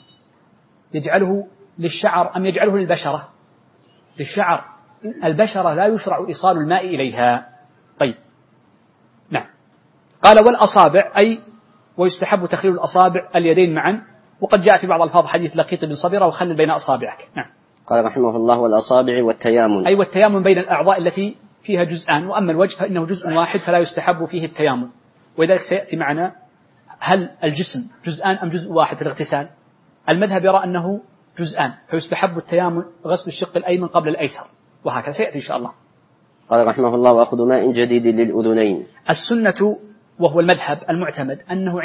يجعله للشعر أم يجعله للبشرة؟ للشعر. البشرة لا يشرع إيصال الماء إليها. طيب، نعم. قال والأصابع، أي ويستحب تخليل الأصابع اليدين معا، وقد جاء في بعض الفاظ حديث لقيط بن صبيرة وخلل بين أصابعك. نعم. قال رحمه الله: والأصابع والتيامن، أي والتيامن بين الأعضاء التي فيها جزءان، وأما الوجه فإنه جزء واحد فلا يستحب فيه التيامن. ولذلك سيأتي معنا هل الجسم جزءان أم جزء واحد في الاغتسال. المذهب يرى أنه جزءان، فيستحب التيامن غسل الشق الأيمن قبل الأيسر، وهكذا سيأتي إن شاء الله. قال رحمه الله: وأخذ ماء جديد للأذنين. السنة وهو المذهب المعتمد أنه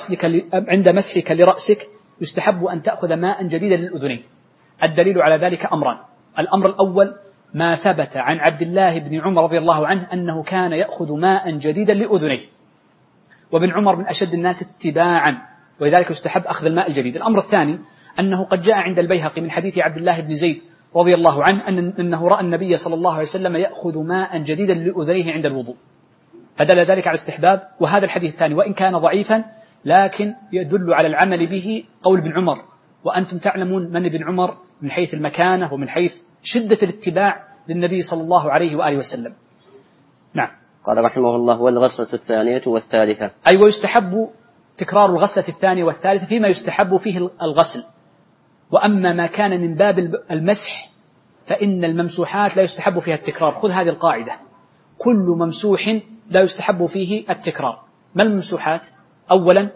عند مسحك لرأسك يستحب أن تأخذ ماء جديدا للأذنين. الدليل على ذلك أمران: الأمر الأول ما ثبت عن عبد الله بن عمر رضي الله عنه أنه كان يأخذ ماء جديدا لأذنيه، وابن عمر من أشد الناس اتباعا، ولذلك يستحب أخذ الماء الجديد. الأمر الثاني أنه قد جاء عند البيهقي من حديث عبد الله بن زيد رضي الله عنه أنه رأى النبي صلى الله عليه وسلم يأخذ ماء جديدا لأذنيه عند الوضوء، فدل ذلك على استحباب. وهذا الحديث الثاني وإن كان ضعيفا لكن يدل على العمل به قول ابن عمر، وأنتم تعلمون من ابن عمر من حيث المكانة ومن حيث شدة الاتباع للنبي صلى الله عليه وآله وسلم. نعم. قال رحمه الله: والغسلة الثانية والثالثة، أي ويستحب تكرار الغسلة الثانية والثالثة فيما يستحب فيه الغسل. وأما ما كان من باب المسح فإن الممسوحات لا يستحب فيها التكرار. خذ هذه القاعدة: كل ممسوح لا يستحب فيه التكرار. ما الممسوحات؟ أولا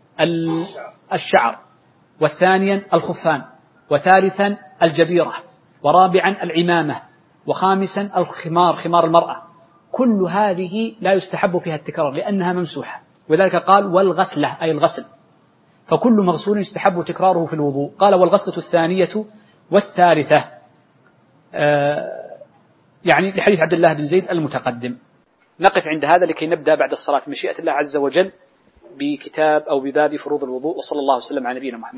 الشعر، وثانيا الخفان، وثالثا الجبيرة، ورابعا العمامة، وخامسا الخمار، خمار المرأة. كل هذه لا يستحب فيها التكرار لأنها ممسوحة، وذلك قال والغسلة أي الغسل، فكل مغسول يستحب تكراره في الوضوء. قال والغسلة الثانية والثالثة، يعني لحديث عبد الله بن زيد المتقدم. نقف عند هذا لكي نبدأ بعد الصلاة مشيئة الله عز وجل بكتاب أو بباب فروض الوضوء. وصلى الله وسلم على نبينا محمد.